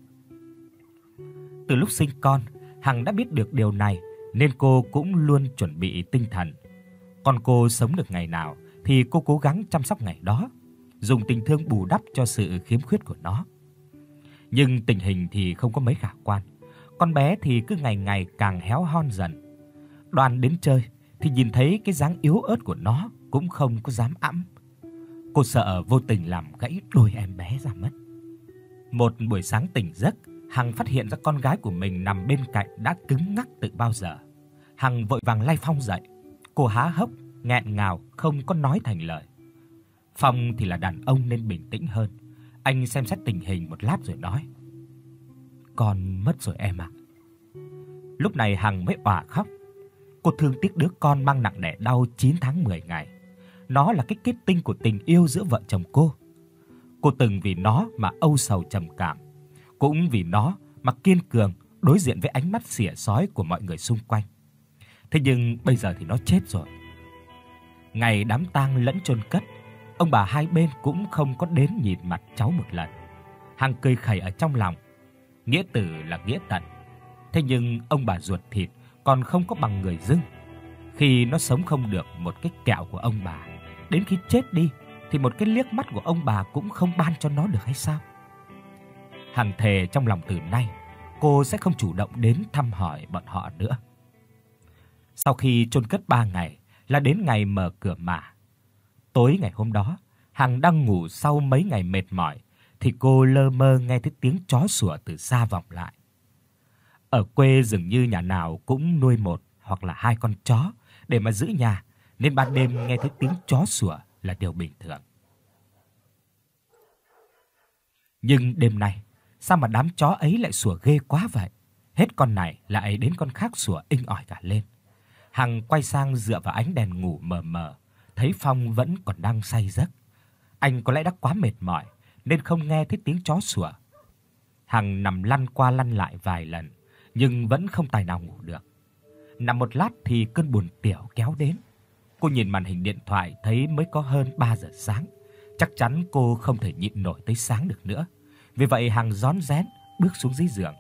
[SPEAKER 1] Từ lúc sinh con, Hằng đã biết được điều này nên cô cũng luôn chuẩn bị tinh thần. Con cô sống được ngày nào thì cô cố gắng chăm sóc ngày đó, dùng tình thương bù đắp cho sự khiếm khuyết của nó. Nhưng tình hình thì không có mấy khả quan. Con bé thì cứ ngày ngày càng héo hon dần. Đoàn đến chơi thì nhìn thấy cái dáng yếu ớt của nó cũng không có dám ẵm. Cô sợ vô tình làm gãy đôi em bé ra mất. Một buổi sáng tỉnh giấc, Hằng phát hiện ra con gái của mình nằm bên cạnh đã cứng ngắc từ bao giờ. Hằng vội vàng lay Phong dậy. Cô há hốc, nghẹn ngào không có nói thành lời. Phong thì là đàn ông nên bình tĩnh hơn. Anh xem xét tình hình một lát rồi nói: "Con mất rồi em ạ." Lúc này Hằng mới òa khóc. Cô thương tiếc đứa con mang nặng đẻ đau chín tháng mười ngày. Nó là cái kết tinh của tình yêu giữa vợ chồng cô. Cô từng vì nó mà âu sầu trầm cảm, cũng vì nó mà kiên cường đối diện với ánh mắt xỉa xói của mọi người xung quanh. Thế nhưng bây giờ thì nó chết rồi. Ngày đám tang lẫn chôn cất, ông bà hai bên cũng không có đến nhìn mặt cháu một lần. Hằng cười khẩy ở trong lòng. Nghĩa tử là nghĩa tận, thế nhưng ông bà ruột thịt còn không có bằng người dưng. Khi nó sống không được một cái kẹo của ông bà, đến khi chết đi thì một cái liếc mắt của ông bà cũng không ban cho nó được hay sao? Hằng thề trong lòng từ nay cô sẽ không chủ động đến thăm hỏi bọn họ nữa. Sau khi chôn cất ba ngày là đến ngày mở cửa mả. Tối ngày hôm đó, Hằng đang ngủ sau mấy ngày mệt mỏi thì cô lơ mơ nghe thấy tiếng chó sủa từ xa vọng lại. Ở quê dường như nhà nào cũng nuôi một hoặc là hai con chó để mà giữ nhà, nên ban đêm nghe thấy tiếng chó sủa là điều bình thường. Nhưng đêm nay, sao mà đám chó ấy lại sủa ghê quá vậy? Hết con này lại đến con khác sủa inh ỏi cả lên. Hằng quay sang dựa vào ánh đèn ngủ mờ mờ, thấy Phong vẫn còn đang say giấc. Anh có lẽ đã quá mệt mỏi nên không nghe thấy tiếng chó sủa. Hằng nằm lăn qua lăn lại vài lần nhưng vẫn không tài nào ngủ được. Nằm một lát thì cơn buồn tiểu kéo đến. Cô nhìn màn hình điện thoại thấy mới có hơn ba giờ sáng. Chắc chắn cô không thể nhịn nổi tới sáng được nữa. Vì vậy Hằng rón rén bước xuống dưới giường.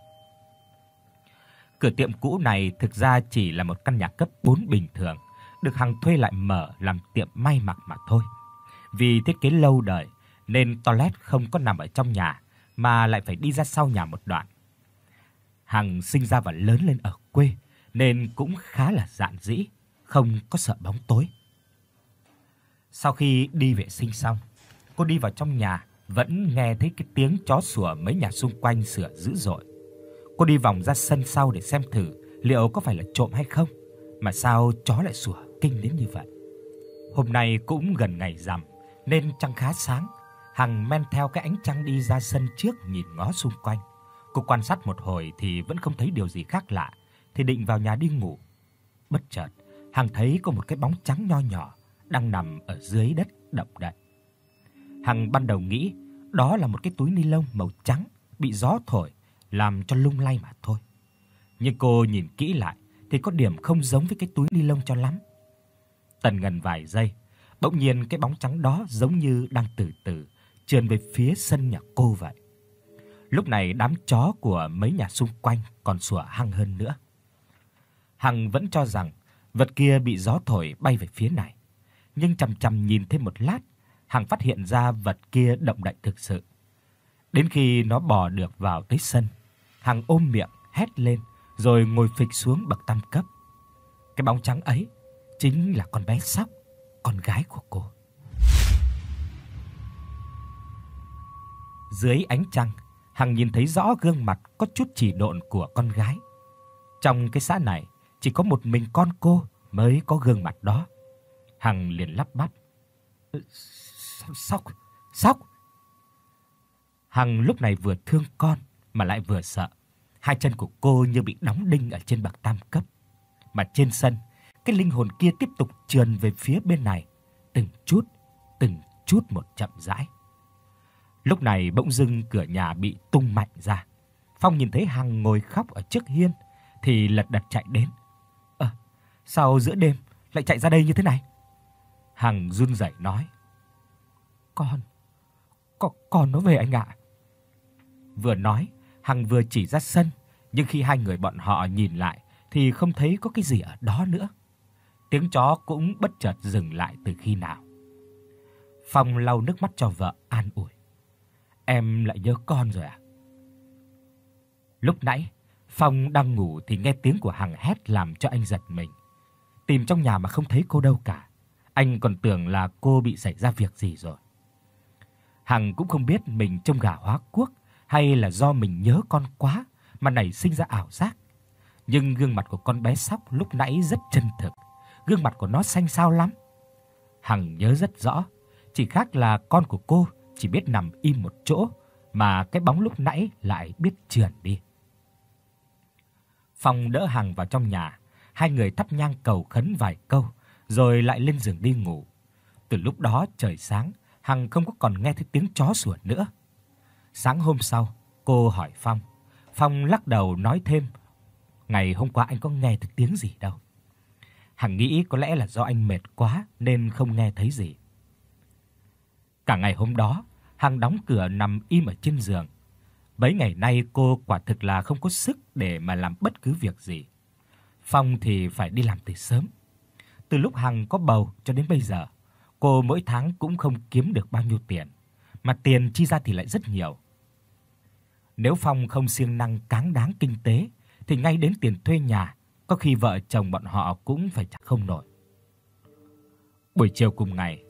[SPEAKER 1] Cửa tiệm cũ này thực ra chỉ là một căn nhà cấp bốn bình thường, được Hằng thuê lại mở làm tiệm may mặc mà thôi. Vì thiết kế lâu đời nên toilet không có nằm ở trong nhà mà lại phải đi ra sau nhà một đoạn. Hằng sinh ra và lớn lên ở quê nên cũng khá là dạn dĩ, không có sợ bóng tối. Sau khi đi vệ sinh xong, cô đi vào trong nhà vẫn nghe thấy cái tiếng chó sủa mấy nhà xung quanh sủa dữ dội. Cô đi vòng ra sân sau để xem thử liệu có phải là trộm hay không, mà sao chó lại sủa kinh đến như vậy. Hôm nay cũng gần ngày rằm nên trăng khá sáng. Hằng men theo cái ánh trăng đi ra sân trước nhìn ngó xung quanh. Cô quan sát một hồi thì vẫn không thấy điều gì khác lạ, thì định vào nhà đi ngủ. Bất chợt, Hằng thấy có một cái bóng trắng nho nhỏ đang nằm ở dưới đất động đậy. Hằng ban đầu nghĩ đó là một cái túi ni lông màu trắng bị gió thổi làm cho lung lay mà thôi. Nhưng cô nhìn kỹ lại thì có điểm không giống với cái túi ni lông cho lắm. Tần ngần vài giây, bỗng nhiên cái bóng trắng đó giống như đang từ từ trườn về phía sân nhà cô vậy. Lúc này đám chó của mấy nhà xung quanh còn sủa hăng hơn nữa. Hằng vẫn cho rằng vật kia bị gió thổi bay về phía này, nhưng chằm chằm nhìn thêm một lát, Hằng phát hiện ra vật kia động đậy thực sự. Đến khi nó bò được vào tới sân, Hằng ôm miệng hét lên rồi ngồi phịch xuống bậc tam cấp. Cái bóng trắng ấy chính là con bé Sóc, con gái của cô. Dưới ánh trăng, Hằng nhìn thấy rõ gương mặt có chút chỉ độn của con gái. Trong cái xã này, chỉ có một mình con cô mới có gương mặt đó. Hằng liền lắp bắp: "Sóc, Sóc." Hằng lúc này vừa thương con mà lại vừa sợ. Hai chân của cô như bị đóng đinh ở trên bậc tam cấp. Mà trên sân, cái linh hồn kia tiếp tục trườn về phía bên này, từng chút, từng chút một chậm rãi. Lúc này bỗng dưng cửa nhà bị tung mạnh ra. Phong nhìn thấy Hằng ngồi khóc ở trước hiên thì lật đật chạy đến. "Ơ, à, sao giữa đêm lại chạy ra đây như thế này?" Hằng run rẩy nói: "Con, con con nó về anh ạ." Vừa nói, Hằng vừa chỉ ra sân, nhưng khi hai người bọn họ nhìn lại thì không thấy có cái gì ở đó nữa. Tiếng chó cũng bất chợt dừng lại từ khi nào. Phong lau nước mắt cho vợ an ủi: "Em lại nhớ con rồi à?" Lúc nãy, Phong đang ngủ thì nghe tiếng của Hằng hét làm cho anh giật mình. Tìm trong nhà mà không thấy cô đâu cả. Anh còn tưởng là cô bị xảy ra việc gì rồi. Hằng cũng không biết mình trông gà hóa quốc hay là do mình nhớ con quá mà nảy sinh ra ảo giác. Nhưng gương mặt của con bé Sóc lúc nãy rất chân thực, gương mặt của nó xanh xao lắm. Hằng nhớ rất rõ, chỉ khác là con của cô chỉ biết nằm im một chỗ mà cái bóng lúc nãy lại biết trườn đi. Phong đỡ Hằng vào trong nhà, hai người thắp nhang cầu khấn vài câu rồi lại lên giường đi ngủ. Từ lúc đó trời sáng, Hằng không có còn nghe thấy tiếng chó sủa nữa. Sáng hôm sau, cô hỏi Phong. Phong lắc đầu nói thêm: "Ngày hôm qua anh có nghe thấy tiếng gì đâu." Hằng nghĩ có lẽ là do anh mệt quá nên không nghe thấy gì. Cả ngày hôm đó, Hằng đóng cửa nằm im ở trên giường. Mấy ngày nay cô quả thực là không có sức để mà làm bất cứ việc gì. Phong thì phải đi làm từ sớm. Từ lúc Hằng có bầu cho đến bây giờ, cô mỗi tháng cũng không kiếm được bao nhiêu tiền, mà tiền chi ra thì lại rất nhiều. Nếu Phong không siêng năng cáng đáng kinh tế thì ngay đến tiền thuê nhà, có khi vợ chồng bọn họ cũng phải trả không nổi. Buổi chiều cùng ngày,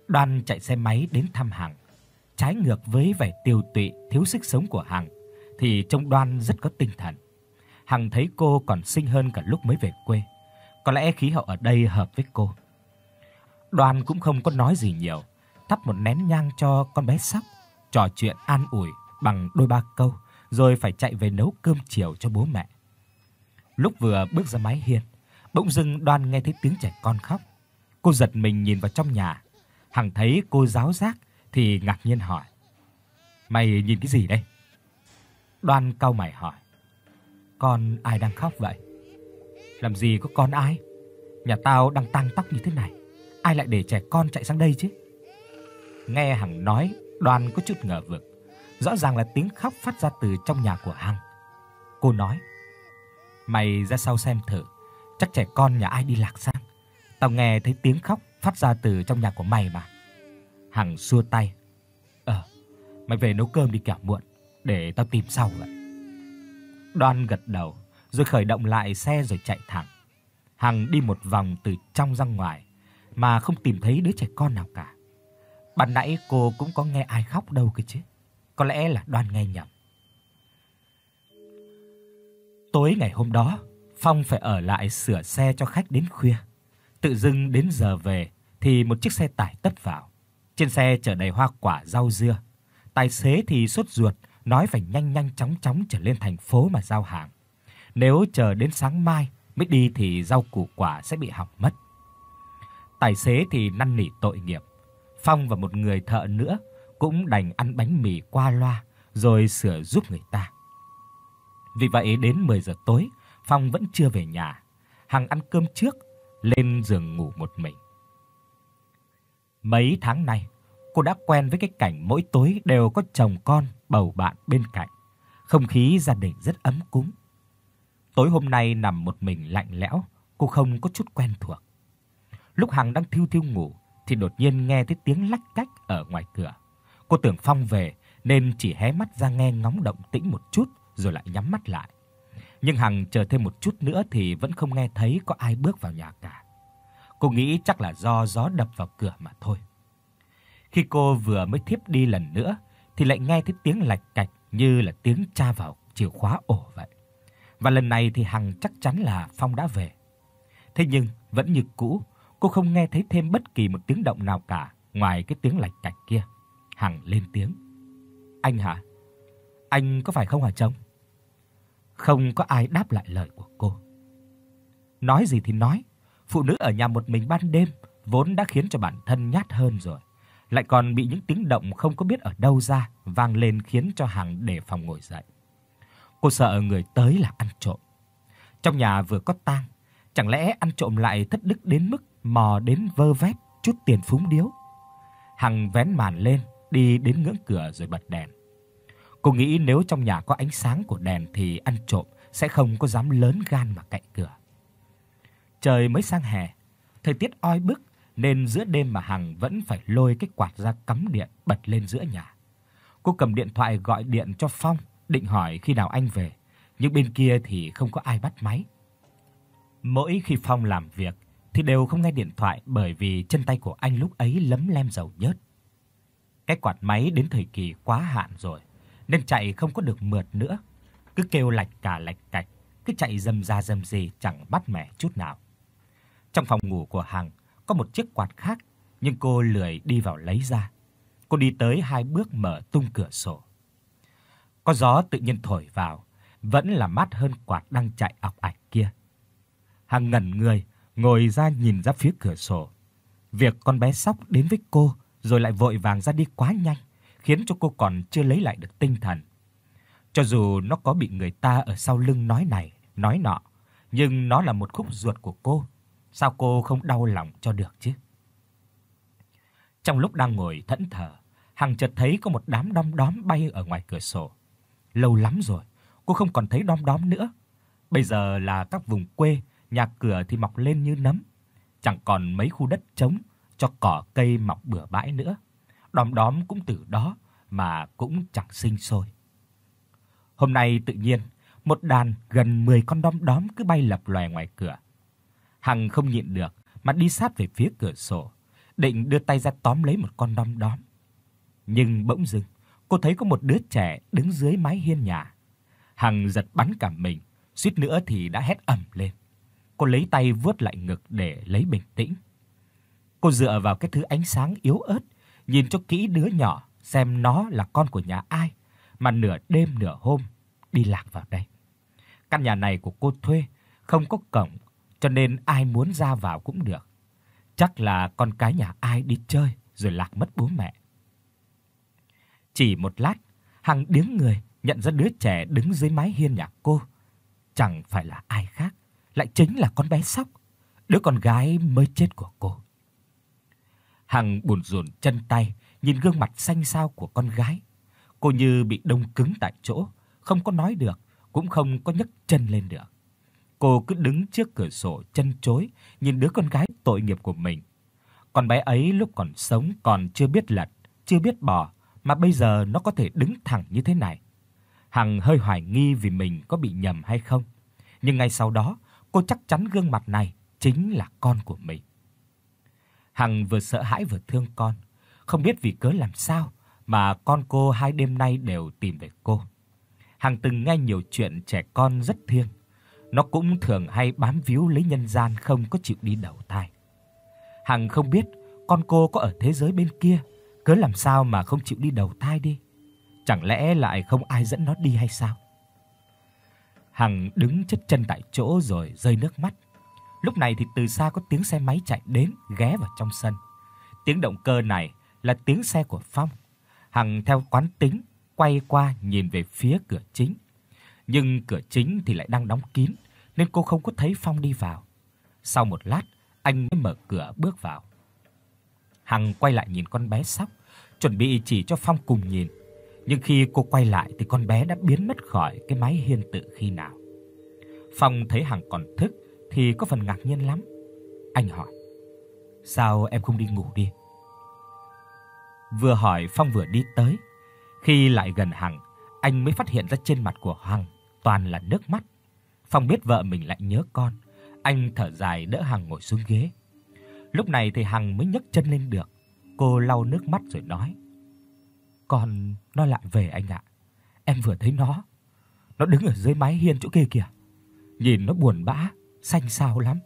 [SPEAKER 1] Đoan chạy xe máy đến thăm Hằng. Trái ngược với vẻ tiều tụy, thiếu sức sống của Hằng thì trông Đoan rất có tinh thần. Hằng thấy cô còn xinh hơn cả lúc mới về quê. Có lẽ khí hậu ở đây hợp với cô. Đoan cũng không có nói gì nhiều, thắp một nén nhang cho con bé Sóc, trò chuyện an ủi bằng đôi ba câu, rồi phải chạy về nấu cơm chiều cho bố mẹ. Lúc vừa bước ra mái hiên, bỗng dưng Đoan nghe thấy tiếng trẻ con khóc. Cô giật mình nhìn vào trong nhà. Hằng thấy cô ráo rác thì ngạc nhiên hỏi: "Mày nhìn cái gì đây?" Đoan cau mày hỏi: "Con ai đang khóc vậy?" "Làm gì có con ai? Nhà tao đang tang tóc như thế này, ai lại để trẻ con chạy sang đây chứ?" Nghe Hằng nói, Đoan có chút ngờ vực. Rõ ràng là tiếng khóc phát ra từ trong nhà của Hằng. Cô nói: "Mày ra sau xem thử, chắc trẻ con nhà ai đi lạc sang. Tao nghe thấy tiếng khóc phát ra từ trong nhà của mày mà." Hằng xua tay: "Ờ, mày về nấu cơm đi kẻo muộn, để tao tìm sau vậy." Đoan gật đầu, rồi khởi động lại xe rồi chạy thẳng. Hằng đi một vòng từ trong ra ngoài mà không tìm thấy đứa trẻ con nào cả. Ban nãy cô cũng có nghe ai khóc đâu cơ chứ. Có lẽ là Đoan nghe nhầm. Tối ngày hôm đó, Phong phải ở lại sửa xe cho khách đến khuya. Tự dưng đến giờ về thì một chiếc xe tải tất vào. Trên xe chở đầy hoa quả, rau dưa. Tài xế thì sốt ruột, nói phải nhanh nhanh chóng chóng trở lên thành phố mà giao hàng. Nếu chờ đến sáng mai mới đi thì rau củ quả sẽ bị hỏng mất. Tài xế thì năn nỉ tội nghiệp. Phong và một người thợ nữa cũng đành ăn bánh mì qua loa rồi sửa giúp người ta. Vì vậy đến mười giờ tối, Phong vẫn chưa về nhà. Hằng ăn cơm trước, lên giường ngủ một mình. Mấy tháng nay, cô đã quen với cái cảnh mỗi tối đều có chồng con, bầu bạn bên cạnh. Không khí gia đình rất ấm cúng. Tối hôm nay nằm một mình lạnh lẽo, cô không có chút quen thuộc. Lúc Hằng đang thiu thiu ngủ thì đột nhiên nghe thấy tiếng lách cách ở ngoài cửa. Cô tưởng Phong về nên chỉ hé mắt ra nghe ngóng động tĩnh một chút rồi lại nhắm mắt lại. Nhưng Hằng chờ thêm một chút nữa thì vẫn không nghe thấy có ai bước vào nhà cả. Cô nghĩ chắc là do gió đập vào cửa mà thôi. Khi cô vừa mới thiếp đi lần nữa thì lại nghe thấy tiếng lạch cạch như là tiếng tra vào chìa khóa ổ vậy. Và lần này thì Hằng chắc chắn là Phong đã về. Thế nhưng vẫn như cũ, cô không nghe thấy thêm bất kỳ một tiếng động nào cả ngoài cái tiếng lạch cạch kia. Hằng lên tiếng: "Anh hả? Anh có phải không hả chồng?" Không có ai đáp lại lời của cô. Nói gì thì nói, phụ nữ ở nhà một mình ban đêm vốn đã khiến cho bản thân nhát hơn rồi, lại còn bị những tiếng động không có biết ở đâu ra vang lên khiến cho Hằng đề phòng ngồi dậy. Cô sợ người tới là ăn trộm. Trong nhà vừa có tang, chẳng lẽ ăn trộm lại thất đức đến mức mò đến vơ vét chút tiền phúng điếu. Hằng vén màn lên, đi đến ngưỡng cửa rồi bật đèn. Cô nghĩ nếu trong nhà có ánh sáng của đèn thì ăn trộm sẽ không có dám lớn gan mà cậy cửa. Trời mới sang hè, thời tiết oi bức nên giữa đêm mà Hằng vẫn phải lôi cái quạt ra cắm điện bật lên giữa nhà. Cô cầm điện thoại gọi điện cho Phong, định hỏi khi nào anh về, nhưng bên kia thì không có ai bắt máy. Mỗi khi Phong làm việc thì đều không nghe điện thoại bởi vì chân tay của anh lúc ấy lấm lem dầu nhớt. Cái quạt máy đến thời kỳ quá hạn rồi nên chạy không có được mượt nữa, cứ kêu lạch cả lạch cạch, cứ chạy rầm ra rầm rì chẳng bắt mẻ chút nào. Trong phòng ngủ của Hằng có một chiếc quạt khác, nhưng cô lười đi vào lấy ra. Cô đi tới hai bước mở tung cửa sổ. Có gió tự nhiên thổi vào, vẫn là mát hơn quạt đang chạy ọc ạch kia. Hằng ngẩn người, ngồi ra nhìn ra phía cửa sổ. Việc con bé Sóc đến với cô rồi lại vội vàng ra đi quá nhanh, khiến cho cô còn chưa lấy lại được tinh thần. Cho dù nó có bị người ta ở sau lưng nói này, nói nọ, nhưng nó là một khúc ruột của cô, sao cô không đau lòng cho được chứ? Trong lúc đang ngồi thẫn thờ, Hằng chợt thấy có một đám đom đóm bay ở ngoài cửa sổ. Lâu lắm rồi, cô không còn thấy đom đóm nữa. Bây giờ là các vùng quê, nhà cửa thì mọc lên như nấm, chẳng còn mấy khu đất trống cho cỏ cây mọc bừa bãi nữa. Đom đóm cũng từ đó mà cũng chẳng sinh sôi. Hôm nay tự nhiên, một đàn gần mười con đom đóm cứ bay lập lòe ngoài cửa. Hằng không nhịn được mà đi sát về phía cửa sổ. định đưa tay ra tóm lấy một con đom đóm. Nhưng bỗng dưng, cô thấy có một đứa trẻ đứng dưới mái hiên nhà. Hằng giật bắn cả mình, suýt nữa thì đã hét ầm lên. Cô lấy tay vuốt lại ngực để lấy bình tĩnh. Cô dựa vào cái thứ ánh sáng yếu ớt, nhìn cho kỹ đứa nhỏ xem nó là con của nhà ai mà nửa đêm nửa hôm đi lạc vào đây. Căn nhà này của cô thuê, không có cổng, cho nên ai muốn ra vào cũng được. Chắc là con cái nhà ai đi chơi rồi lạc mất bố mẹ. Chỉ một lát, Hằng điếng người nhận ra đứa trẻ đứng dưới mái hiên nhà cô chẳng phải là ai khác, lại chính là con bé Sóc, đứa con gái mới chết của cô. Hằng bủn rủn chân tay, nhìn gương mặt xanh xao của con gái. Cô như bị đông cứng tại chỗ, không có nói được, cũng không có nhấc chân lên được. Cô cứ đứng trước cửa sổ chân chối, nhìn đứa con gái tội nghiệp của mình. Con bé ấy lúc còn sống còn chưa biết lật, chưa biết bò, mà bây giờ nó có thể đứng thẳng như thế này. Hằng hơi hoài nghi vì mình có bị nhầm hay không, nhưng ngay sau đó, cô chắc chắn gương mặt này chính là con của mình. Hằng vừa sợ hãi vừa thương con, không biết vì cớ làm sao mà con cô hai đêm nay đều tìm về cô. Hằng từng nghe nhiều chuyện trẻ con rất thiêng, nó cũng thường hay bám víu lấy nhân gian, không có chịu đi đầu thai. Hằng không biết con cô có ở thế giới bên kia, cớ làm sao mà không chịu đi đầu thai đi? Chẳng lẽ lại không ai dẫn nó đi hay sao? Hằng đứng chết chân tại chỗ rồi rơi nước mắt. Lúc này thì từ xa có tiếng xe máy chạy đến, ghé vào trong sân. Tiếng động cơ này là tiếng xe của Phong. Hằng theo quán tính quay qua nhìn về phía cửa chính. Nhưng cửa chính thì lại đang đóng kín, nên cô không có thấy Phong đi vào. Sau một lát, anh mới mở cửa bước vào. Hằng quay lại nhìn con bé Sóc, chuẩn bị chỉ cho Phong cùng nhìn. Nhưng khi cô quay lại thì con bé đã biến mất khỏi cái mái hiên tự khi nào. Phong thấy Hằng còn thức thì có phần ngạc nhiên lắm. Anh hỏi: "Sao em không đi ngủ đi?" Vừa hỏi Phong vừa đi tới. Khi lại gần Hằng, anh mới phát hiện ra trên mặt của Hằng toàn là nước mắt. Phong biết vợ mình lại nhớ con, anh thở dài đỡ Hằng ngồi xuống ghế. Lúc này thì Hằng mới nhấc chân lên được. Cô lau nước mắt rồi nói: "Con nó lại về anh ạ. Em vừa thấy nó, nó đứng ở dưới mái hiên chỗ kia kìa. Nhìn nó buồn bã, xanh xao lắm."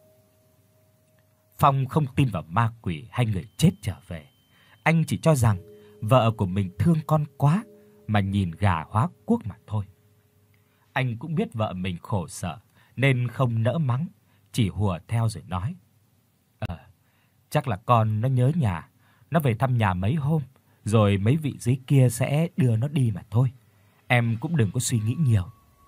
[SPEAKER 1] Phong không tin vào ma quỷ hay người chết trở về. Anh chỉ cho rằng vợ của mình thương con quá mà nhìn gà hóa cuốc mà thôi. Anh cũng biết vợ mình khổ sở nên không nỡ mắng, chỉ hùa theo rồi nói: "Ờ, chắc là con nó nhớ nhà, nó về thăm nhà mấy hôm, rồi mấy vị dưới kia sẽ đưa nó đi mà thôi. Em cũng đừng có suy nghĩ nhiều."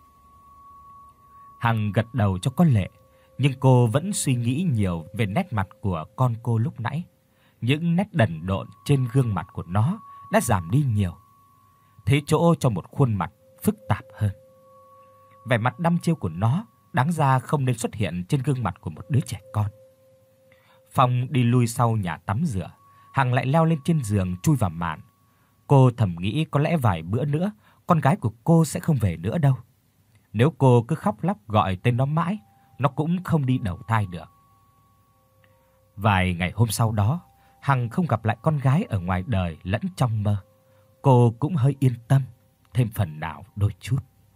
[SPEAKER 1] Hằng gật đầu cho có lệ, nhưng cô vẫn suy nghĩ nhiều về nét mặt của con cô lúc nãy. Những nét đần độn trên gương mặt của nó đã giảm đi nhiều, thế chỗ cho một khuôn mặt phức tạp hơn. Vẻ mặt đăm chiêu của nó đáng ra không nên xuất hiện trên gương mặt của một đứa trẻ con. Phong đi lui sau nhà tắm rửa, Hằng lại leo lên trên giường chui vào màn. Cô thầm nghĩ có lẽ vài bữa nữa con gái của cô sẽ không về nữa đâu. Nếu cô cứ khóc lóc gọi tên nó mãi, nó cũng không đi đầu thai được. Vài ngày hôm sau đó, Hằng không gặp lại con gái ở ngoài đời lẫn trong mơ. Cô cũng hơi yên tâm thêm phần nào đôi chút.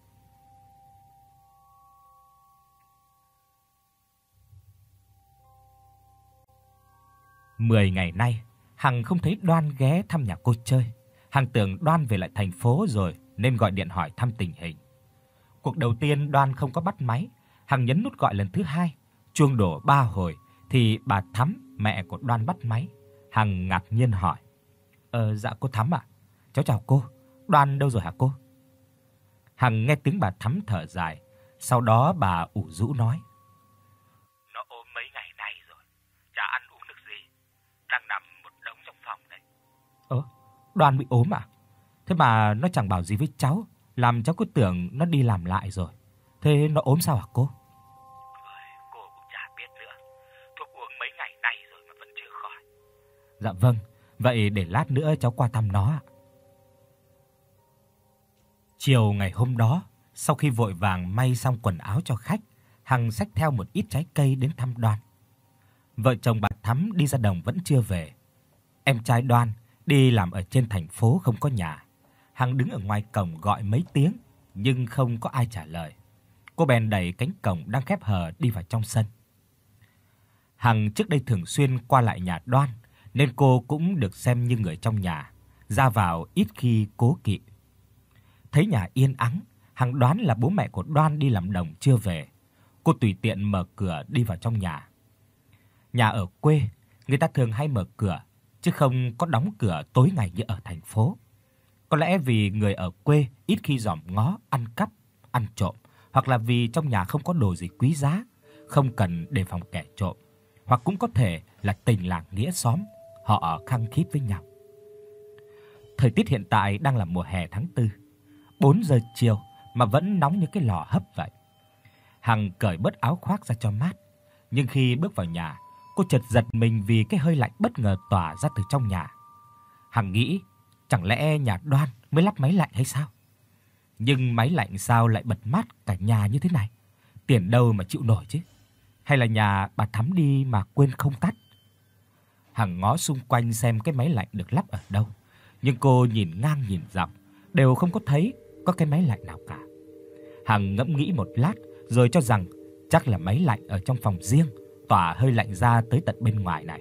[SPEAKER 1] Mười ngày nay, Hằng không thấy Đoan ghé thăm nhà cô chơi. Hằng tưởng Đoan về lại thành phố rồi nên gọi điện hỏi thăm tình hình. Cuộc đầu tiên Đoan không có bắt máy, Hằng nhấn nút gọi lần thứ hai, chuông đổ ba hồi thì bà Thắm, mẹ của Đoan bắt máy. Hằng ngạc nhiên hỏi: "Ờ dạ cô Thắm ạ. Cháu chào cô. Đoan đâu rồi hả cô?" Hằng nghe tiếng bà Thắm thở dài, sau đó bà ủ rũ nói: "Nó ốm mấy ngày nay rồi, chả ăn uống được gì, đang nằm một đống trong phòng đây." "Ơ, Đoan bị ốm à? Thế mà nó chẳng bảo gì với cháu, làm cháu cứ tưởng nó đi làm lại rồi. Thế nó ốm sao hả cô?" "Cô cũng chả biết nữa. Thuốc uống mấy ngày nay rồi mà vẫn chưa khỏi." "Dạ vâng, vậy để lát nữa cháu qua thăm nó ạ." Chiều ngày hôm đó, sau khi vội vàng may xong quần áo cho khách, Hằng xách theo một ít trái cây đến thăm Đoan. Vợ chồng bà Thắm đi ra đồng vẫn chưa về. Em trai Đoan đi làm ở trên thành phố không có nhà. Hằng đứng ở ngoài cổng gọi mấy tiếng nhưng không có ai trả lời. Cô bèn đẩy cánh cổng đang khép hờ đi vào trong sân. Hằng trước đây thường xuyên qua lại nhà Đoan nên cô cũng được xem như người trong nhà, ra vào ít khi cố kỵ. Thấy nhà yên ắng, Hằng đoán là bố mẹ của Đoan đi làm đồng chưa về. Cô tùy tiện mở cửa đi vào trong nhà. Nhà ở quê, người ta thường hay mở cửa chứ không có đóng cửa tối ngày như ở thành phố. Có lẽ vì người ở quê ít khi dòm ngó, ăn cắp, ăn trộm, hoặc là vì trong nhà không có đồ gì quý giá, không cần đề phòng kẻ trộm, hoặc cũng có thể là tình làng nghĩa xóm, họ khăng khít với nhau. Thời tiết hiện tại đang là mùa hè tháng tư, bốn giờ chiều mà vẫn nóng như cái lò hấp vậy. Hằng cởi bớt áo khoác ra cho mát, nhưng khi bước vào nhà, cô chợt giật mình vì cái hơi lạnh bất ngờ tỏa ra từ trong nhà. Hằng nghĩ, chẳng lẽ nhà Đoan mới lắp máy lạnh hay sao? Nhưng máy lạnh sao lại bật mát cả nhà như thế này? Tiền đâu mà chịu nổi chứ? Hay là nhà bà Thắm đi mà quên không tắt? Hằng ngó xung quanh xem cái máy lạnh được lắp ở đâu, nhưng cô nhìn ngang nhìn dọc đều không có thấy có cái máy lạnh nào cả. Hằng ngẫm nghĩ một lát rồi cho rằng chắc là máy lạnh ở trong phòng riêng tỏa hơi lạnh ra tới tận bên ngoài này.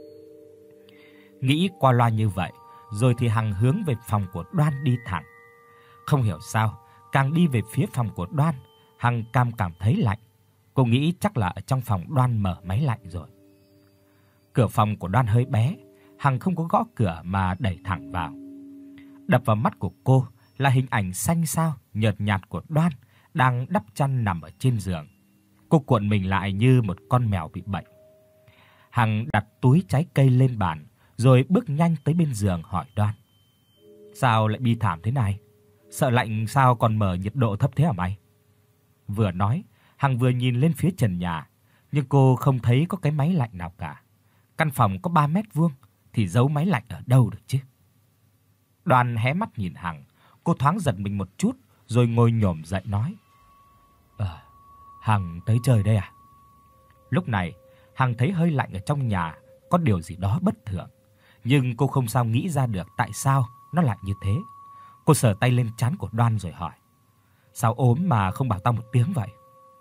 [SPEAKER 1] Nghĩ qua loa như vậy, rồi thì Hằng hướng về phòng của Đoan đi thẳng. Không hiểu sao, càng đi về phía phòng của Đoan, Hằng càng cảm thấy lạnh. Cô nghĩ chắc là ở trong phòng Đoan mở máy lạnh rồi. Cửa phòng của Đoan hơi bé, Hằng không có gõ cửa mà đẩy thẳng vào. Đập vào mắt của cô là hình ảnh xanh xao nhợt nhạt của Đoan đang đắp chăn nằm ở trên giường. Cô cuộn mình lại như một con mèo bị bệnh. Hằng đặt túi trái cây lên bàn, rồi bước nhanh tới bên giường hỏi Đoan: "Sao lại bi thảm thế này? Sợ lạnh sao còn mở nhiệt độ thấp thế hả mày?" Vừa nói, Hằng vừa nhìn lên phía trần nhà, nhưng cô không thấy có cái máy lạnh nào cả. Căn phòng có ba mét vuông thì giấu máy lạnh ở đâu được chứ? Đoan hé mắt nhìn Hằng, cô thoáng giật mình một chút rồi ngồi nhổm dậy nói: "Ờ, Hằng tới chơi đây à?" Lúc này, Hằng thấy hơi lạnh ở trong nhà có điều gì đó bất thường, nhưng cô không sao nghĩ ra được tại sao nó lại như thế. Cô sờ tay lên trán của Đoan rồi hỏi: "Sao ốm mà không bảo tao một tiếng vậy?"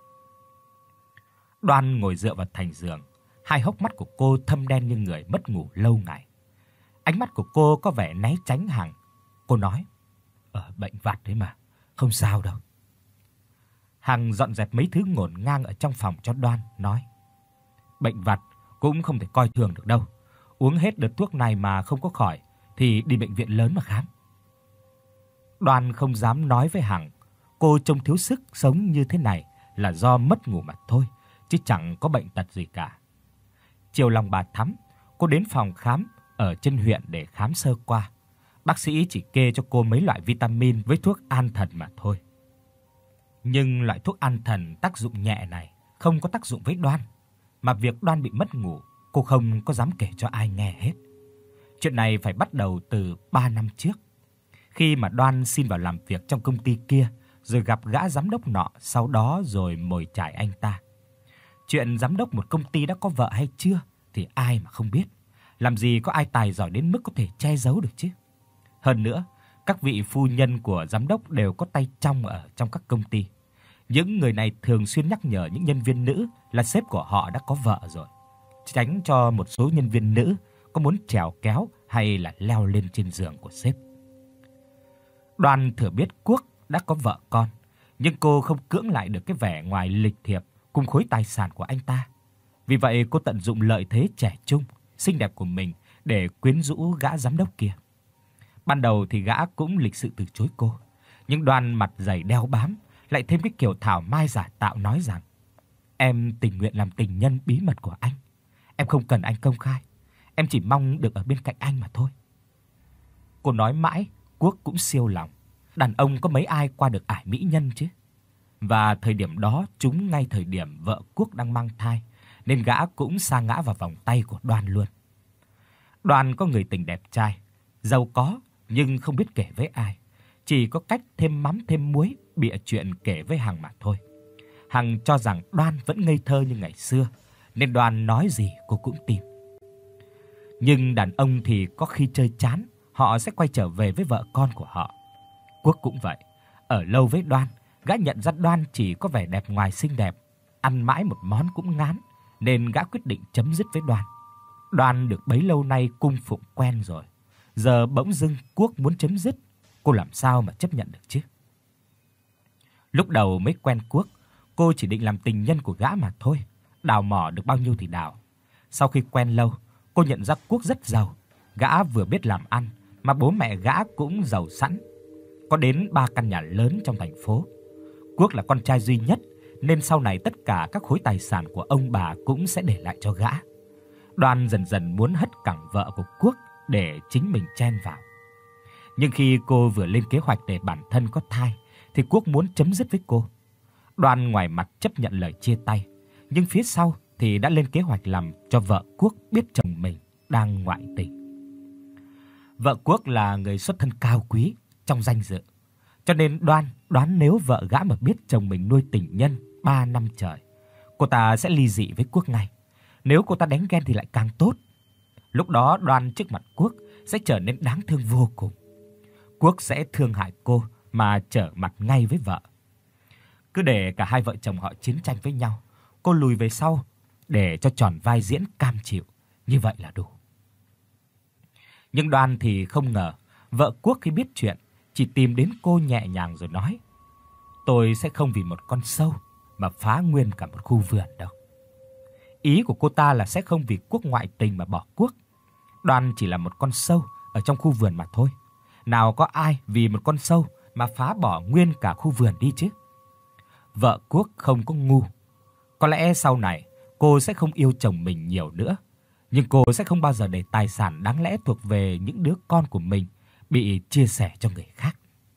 [SPEAKER 1] Đoan ngồi dựa vào thành giường, hai hốc mắt của cô thâm đen như người mất ngủ lâu ngày. Ánh mắt của cô có vẻ né tránh Hằng. Cô nói: "Ờ, bệnh vặt đấy mà, không sao đâu." Hằng dọn dẹp mấy thứ ngổn ngang ở trong phòng cho Đoan, nói: "Bệnh vặt cũng không thể coi thường được đâu. Uống hết đợt thuốc này mà không có khỏi thì đi bệnh viện lớn mà khám." Đoan không dám nói với Hằng cô trông thiếu sức sống như thế này là do mất ngủ mà thôi, chứ chẳng có bệnh tật gì cả. Chiều lòng bà Thắm, cô đến phòng khám ở trên huyện để khám sơ qua. Bác sĩ chỉ kê cho cô mấy loại vitamin với thuốc an thần mà thôi. Nhưng loại thuốc an thần tác dụng nhẹ này không có tác dụng với Đoan, mà việc Đoan bị mất ngủ, cô không có dám kể cho ai nghe hết. Chuyện này phải bắt đầu từ ba năm trước, khi mà Đoan xin vào làm việc trong công ty kia, rồi gặp gã giám đốc nọ, sau đó rồi mồi chài anh ta. Chuyện giám đốc một công ty đã có vợ hay chưa thì ai mà không biết, làm gì có ai tài giỏi đến mức có thể che giấu được chứ. Hơn nữa, các vị phu nhân của giám đốc đều có tay trong ở trong các công ty. Những người này thường xuyên nhắc nhở những nhân viên nữ là sếp của họ đã có vợ rồi, tránh cho một số nhân viên nữ có muốn trèo kéo hay là leo lên trên giường của sếp. Đoan thừa biết Quốc đã có vợ con, nhưng cô không cưỡng lại được cái vẻ ngoài lịch thiệp cùng khối tài sản của anh ta. Vì vậy cô tận dụng lợi thế trẻ trung, xinh đẹp của mình để quyến rũ gã giám đốc kia. Ban đầu thì gã cũng lịch sự từ chối cô, nhưng Đoan mặt dày đeo bám, lại thêm cái kiểu thảo mai giả tạo nói rằng: "Em tình nguyện làm tình nhân bí mật của anh. Em không cần anh công khai. Em chỉ mong được ở bên cạnh anh mà thôi." Cô nói mãi, Quốc cũng siêu lòng. Đàn ông có mấy ai qua được ải mỹ nhân chứ. Và thời điểm đó trúng ngay thời điểm vợ Quốc đang mang thai, nên gã cũng sa ngã vào vòng tay của Đoan luôn. Đoan có người tình đẹp trai, giàu có nhưng không biết kể với ai, chỉ có cách thêm mắm thêm muối bịa chuyện kể với Hằng mà thôi. Hằng cho rằng Đoan vẫn ngây thơ như ngày xưa, nên Đoan nói gì cô cũng tin. Nhưng đàn ông thì có khi chơi chán, họ sẽ quay trở về với vợ con của họ. Quốc cũng vậy, ở lâu với Đoan, gã nhận ra Đoan chỉ có vẻ đẹp ngoài xinh đẹp, ăn mãi một món cũng ngán, nên gã quyết định chấm dứt với Đoan. Đoan được bấy lâu nay cung phụng quen rồi, giờ bỗng dưng Quốc muốn chấm dứt, cô làm sao mà chấp nhận được chứ? Lúc đầu mới quen Quốc, cô chỉ định làm tình nhân của gã mà thôi, đào mỏ được bao nhiêu thì đào. Sau khi quen lâu, cô nhận ra Quốc rất giàu, gã vừa biết làm ăn mà bố mẹ gã cũng giàu sẵn, có đến ba căn nhà lớn trong thành phố. Quốc là con trai duy nhất nên sau này tất cả các khối tài sản của ông bà cũng sẽ để lại cho gã. Đoan dần dần muốn hất cẳng vợ của Quốc để chính mình chen vào. Nhưng khi cô vừa lên kế hoạch để bản thân có thai thì Quốc muốn chấm dứt với cô. Đoan ngoài mặt chấp nhận lời chia tay, nhưng phía sau thì đã lên kế hoạch làm cho vợ Quốc biết chồng mình đang ngoại tình. Vợ Quốc là người xuất thân cao quý trong danh dự, cho nên Đoan đoán nếu vợ gã mà biết chồng mình nuôi tình nhân ba năm trời, cô ta sẽ ly dị với Quốc ngay. Nếu cô ta đánh ghen thì lại càng tốt. Lúc đó Đoan trước mặt Quốc sẽ trở nên đáng thương vô cùng. Quốc sẽ thương hại cô mà trở mặt ngay với vợ. Cứ để cả hai vợ chồng họ chiến tranh với nhau, cô lùi về sau để cho tròn vai diễn cam chịu, như vậy là đủ. Nhưng Đoan thì không ngờ, vợ Quốc khi biết chuyện chỉ tìm đến cô nhẹ nhàng rồi nói: "Tôi sẽ không vì một con sâu mà phá nguyên cả một khu vườn đâu." Ý của cô ta là sẽ không vì Quốc ngoại tình mà bỏ Quốc. Đoan chỉ là một con sâu ở trong khu vườn mà thôi. Nào có ai vì một con sâu mà phá bỏ nguyên cả khu vườn đi chứ? Vợ Quốc không có ngu. Có lẽ sau này cô sẽ không yêu chồng mình nhiều nữa, nhưng cô sẽ không bao giờ để tài sản đáng lẽ thuộc về những đứa con của mình bị chia sẻ cho người khác.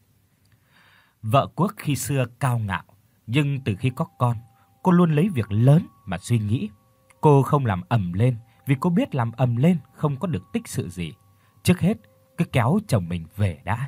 [SPEAKER 1] Vợ Quốc khi xưa cao ngạo, nhưng từ khi có con, cô luôn lấy việc lớn mà suy nghĩ. Cô không làm ầm lên vì cô biết làm ầm lên không có được tích sự gì. Trước hết, cứ kéo chồng mình về đã.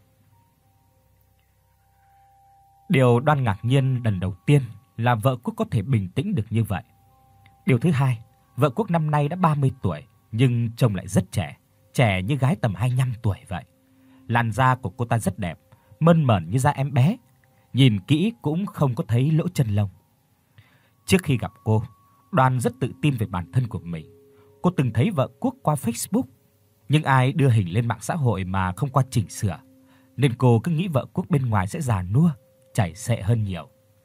[SPEAKER 1] Điều Đoan ngạc nhiên lần đầu tiên là vợ Quốc có thể bình tĩnh được như vậy. Điều thứ hai, vợ Quốc năm nay đã ba mươi tuổi nhưng trông lại rất trẻ, trẻ như gái tầm hai mươi lăm tuổi vậy. Làn da của cô ta rất đẹp, mơn mởn như da em bé, nhìn kỹ cũng không có thấy lỗ chân lông. Trước khi gặp cô, Đoan rất tự tin về bản thân của mình. Cô từng thấy vợ Quốc qua Facebook, nhưng ai đưa hình lên mạng xã hội mà không qua chỉnh sửa, nên cô cứ nghĩ vợ Quốc bên ngoài sẽ già nua, chảy xệ hơn nhiều.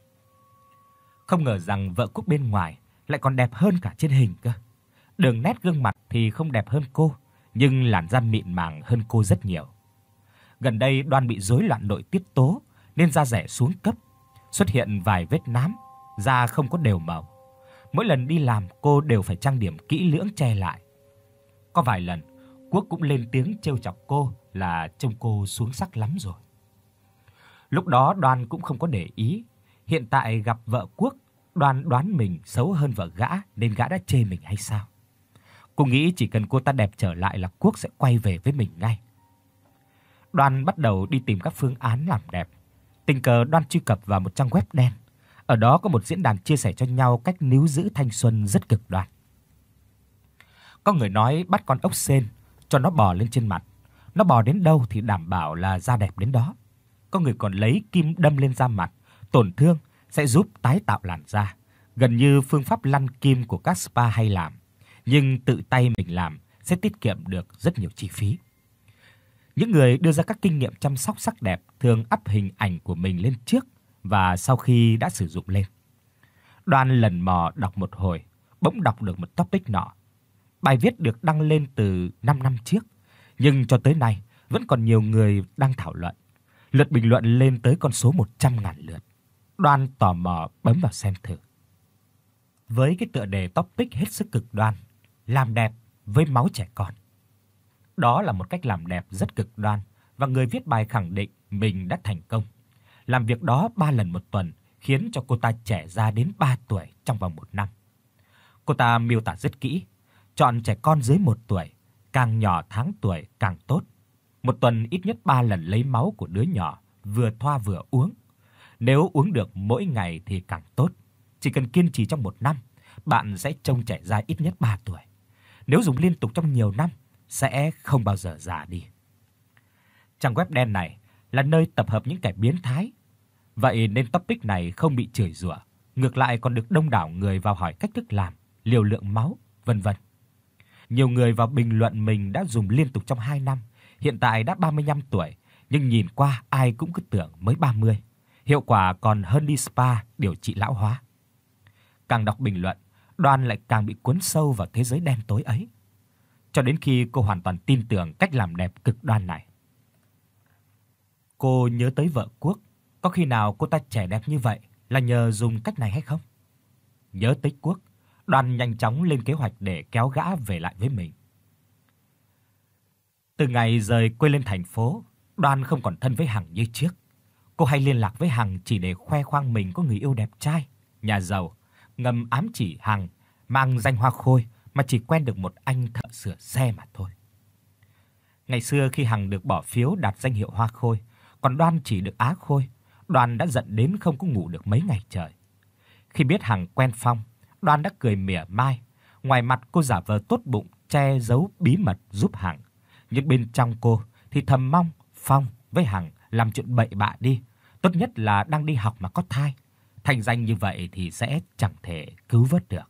[SPEAKER 1] Không ngờ rằng vợ Quốc bên ngoài lại còn đẹp hơn cả trên hình cơ. Đường nét gương mặt thì không đẹp hơn cô, nhưng làn da mịn màng hơn cô rất nhiều. Gần đây Đoan bị rối loạn nội tiết tố nên da rẻ xuống cấp, xuất hiện vài vết nám, da không có đều màu. Mỗi lần đi làm cô đều phải trang điểm kỹ lưỡng che lại. Có vài lần Quốc cũng lên tiếng trêu chọc cô là trông cô xuống sắc lắm rồi. Lúc đó Đoan cũng không có để ý. Hiện tại gặp vợ Quốc, Đoan đoán mình xấu hơn vợ gã nên gã đã chê mình hay sao? Cô nghĩ chỉ cần cô ta đẹp trở lại là Quốc sẽ quay về với mình ngay. Đoan bắt đầu đi tìm các phương án làm đẹp. Tình cờ Đoan truy cập vào một trang web đen. Ở đó có một diễn đàn chia sẻ cho nhau cách níu giữ thanh xuân rất cực đoan. Có người nói bắt con ốc sên cho nó bò lên trên mặt, nó bò đến đâu thì đảm bảo là da đẹp đến đó. Có người còn lấy kim đâm lên da mặt, tổn thương sẽ giúp tái tạo làn da, gần như phương pháp lăn kim của các spa hay làm, nhưng tự tay mình làm sẽ tiết kiệm được rất nhiều chi phí. Những người đưa ra các kinh nghiệm chăm sóc sắc đẹp thường up hình ảnh của mình lên trước và sau khi đã sử dụng lên. Đoan lần mò đọc một hồi, bỗng đọc được một topic nọ. Bài viết được đăng lên từ năm năm trước, nhưng cho tới nay vẫn còn nhiều người đang thảo luận. Lượt bình luận lên tới con số một trăm nghìn lượt. Đoan tò mò bấm vào xem thử. Với cái tựa đề topic hết sức cực đoan, làm đẹp với máu trẻ con. Đó là một cách làm đẹp rất cực đoan và người viết bài khẳng định mình đã thành công. Làm việc đó ba lần một tuần khiến cho cô ta trẻ ra đến ba tuổi trong vòng một năm. Cô ta miêu tả rất kỹ, chọn trẻ con dưới một tuổi, càng nhỏ tháng tuổi càng tốt. Một tuần ít nhất ba lần lấy máu của đứa nhỏ, vừa thoa vừa uống. Nếu uống được mỗi ngày thì càng tốt. Chỉ cần kiên trì trong một năm, bạn sẽ trông trẻ ra ít nhất ba tuổi. nếu dùng liên tục trong nhiều năm sẽ không bao giờ già đi. Trang web đen này là nơi tập hợp những kẻ biến thái. Vậy nên topic này không bị chửi rủa, ngược lại còn được đông đảo người vào hỏi cách thức làm, liều lượng máu, vân vân. Nhiều người vào bình luận mình đã dùng liên tục trong hai năm, hiện tại đã ba mươi lăm tuổi, nhưng nhìn qua ai cũng cứ tưởng mới ba mươi. Hiệu quả còn hơn đi spa điều trị lão hóa. Càng đọc bình luận, Đoan lại càng bị cuốn sâu vào thế giới đen tối ấy, cho đến khi cô hoàn toàn tin tưởng cách làm đẹp cực đoan này. Cô nhớ tới vợ Quốc, có khi nào cô ta trẻ đẹp như vậy là nhờ dùng cách này hay không? Nhớ tới Quốc, Đoan nhanh chóng lên kế hoạch để kéo gã về lại với mình. Từ ngày rời quê lên thành phố, Đoan không còn thân với Hằng như trước. Cô hay liên lạc với Hằng chỉ để khoe khoang mình có người yêu đẹp trai, nhà giàu, ngầm ám chỉ Hằng mang danh Hoa Khôi mà chỉ quen được một anh thợ sửa xe mà thôi. Ngày xưa khi Hằng được bỏ phiếu đạt danh hiệu Hoa Khôi, còn Đoan chỉ được Á Khôi, Đoan đã giận đến không có ngủ được mấy ngày trời. Khi biết Hằng quen Phong, Đoan đã cười mỉa mai, ngoài mặt cô giả vờ tốt bụng che giấu bí mật giúp Hằng, nhưng bên trong cô thì thầm mong Phong với Hằng làm chuyện bậy bạ đi, tốt nhất là đang đi học mà có thai. Thành danh như vậy thì sẽ chẳng thể cứu vớt được.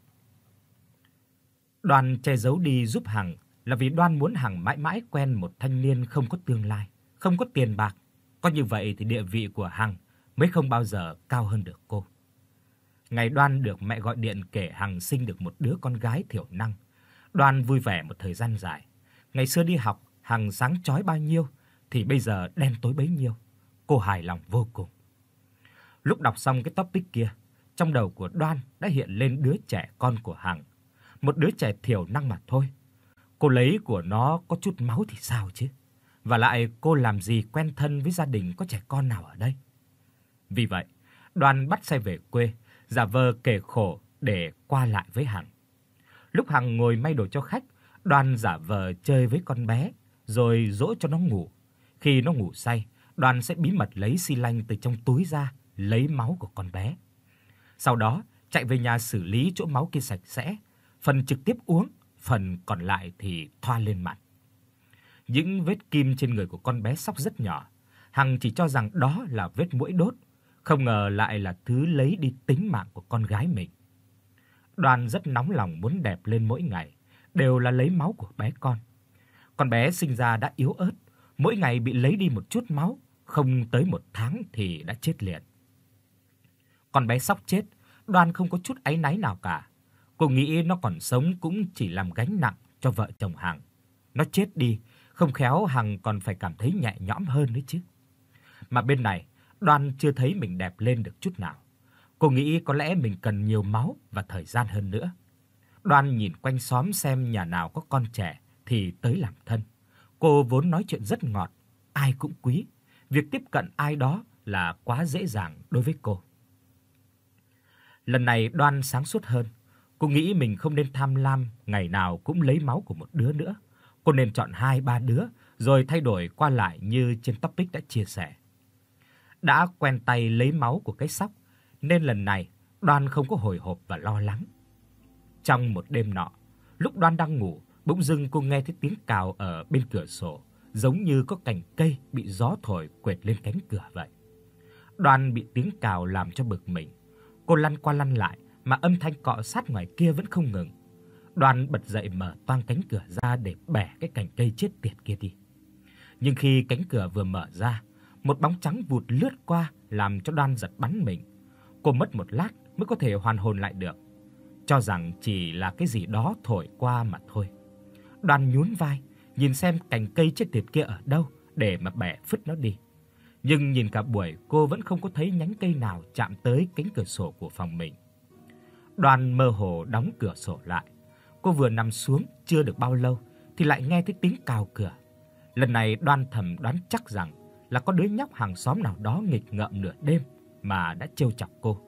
[SPEAKER 1] Đoan che giấu đi giúp Hằng là vì Đoan muốn Hằng mãi mãi quen một thanh niên không có tương lai, không có tiền bạc. Có như vậy thì địa vị của Hằng mới không bao giờ cao hơn được cô. Ngày Đoan được mẹ gọi điện kể Hằng sinh được một đứa con gái thiểu năng, Đoan vui vẻ một thời gian dài. Ngày xưa đi học, Hằng sáng chói bao nhiêu thì bây giờ đen tối bấy nhiêu. Cô hài lòng vô cùng. Lúc đọc xong cái topic kia, trong đầu của Đoan đã hiện lên đứa trẻ con của Hằng, một đứa trẻ thiểu năng mà thôi. Cô lấy của nó có chút máu thì sao chứ? Và lại cô làm gì quen thân với gia đình có trẻ con nào ở đây? Vì vậy, Đoan bắt xe về quê, giả vờ kể khổ để qua lại với Hằng. Lúc Hằng ngồi may đồ cho khách, Đoan giả vờ chơi với con bé rồi dỗ cho nó ngủ. Khi nó ngủ say, Đoan sẽ bí mật lấy xi lanh từ trong túi ra, lấy máu của con bé. Sau đó, chạy về nhà xử lý chỗ máu kia sạch sẽ, phần trực tiếp uống, phần còn lại thì thoa lên mặt. Những vết kim trên người của con bé Sóc rất nhỏ, Hằng chỉ cho rằng đó là vết muỗi đốt, không ngờ lại là thứ lấy đi tính mạng của con gái mình. Đoan rất nóng lòng muốn đẹp lên mỗi ngày, đều là lấy máu của bé con. Con bé sinh ra đã yếu ớt, mỗi ngày bị lấy đi một chút máu, không tới một tháng thì đã chết liền. Con bé Sóc chết, Đoan không có chút áy náy nào cả. Cô nghĩ nó còn sống cũng chỉ làm gánh nặng cho vợ chồng Hằng. Nó chết đi, không khéo Hằng còn phải cảm thấy nhẹ nhõm hơn đấy chứ. Mà bên này, Đoan chưa thấy mình đẹp lên được chút nào. Cô nghĩ có lẽ mình cần nhiều máu và thời gian hơn nữa. Đoan nhìn quanh xóm xem nhà nào có con trẻ thì tới làm thân. Cô vốn nói chuyện rất ngọt, ai cũng quý. Việc tiếp cận ai đó là quá dễ dàng đối với cô. Lần này Đoan sáng suốt hơn. Cô nghĩ mình không nên tham lam ngày nào cũng lấy máu của một đứa nữa. Cô nên chọn hai ba đứa rồi thay đổi qua lại như trên topic đã chia sẻ. Đã quen tay lấy máu của cái Sóc nên lần này Đoan không có hồi hộp và lo lắng. Trong một đêm nọ, lúc Đoan đang ngủ, bỗng dưng cô nghe thấy tiếng cào ở bên cửa sổ, giống như có cành cây bị gió thổi quệt lên cánh cửa vậy. Đoan bị tiếng cào làm cho bực mình. Cô lăn qua lăn lại mà âm thanh cọ sát ngoài kia vẫn không ngừng. Đoan bật dậy mở toang cánh cửa ra để bẻ cái cành cây chết tiệt kia đi. Nhưng khi cánh cửa vừa mở ra, một bóng trắng vụt lướt qua làm cho Đoan giật bắn mình. Cô mất một lát mới có thể hoàn hồn lại được, cho rằng chỉ là cái gì đó thổi qua mà thôi. Đoan nhún vai, nhìn xem cành cây chết tiệt kia ở đâu để mà bẻ phứt nó đi. Nhưng nhìn cả buổi cô vẫn không có thấy nhánh cây nào chạm tới cánh cửa sổ của phòng mình. Đoan mơ hồ đóng cửa sổ lại. Cô vừa nằm xuống chưa được bao lâu thì lại nghe thấy tiếng cào cửa. Lần này Đoan thầm đoán chắc rằng là có đứa nhóc hàng xóm nào đó nghịch ngợm nửa đêm mà đã trêu chọc cô.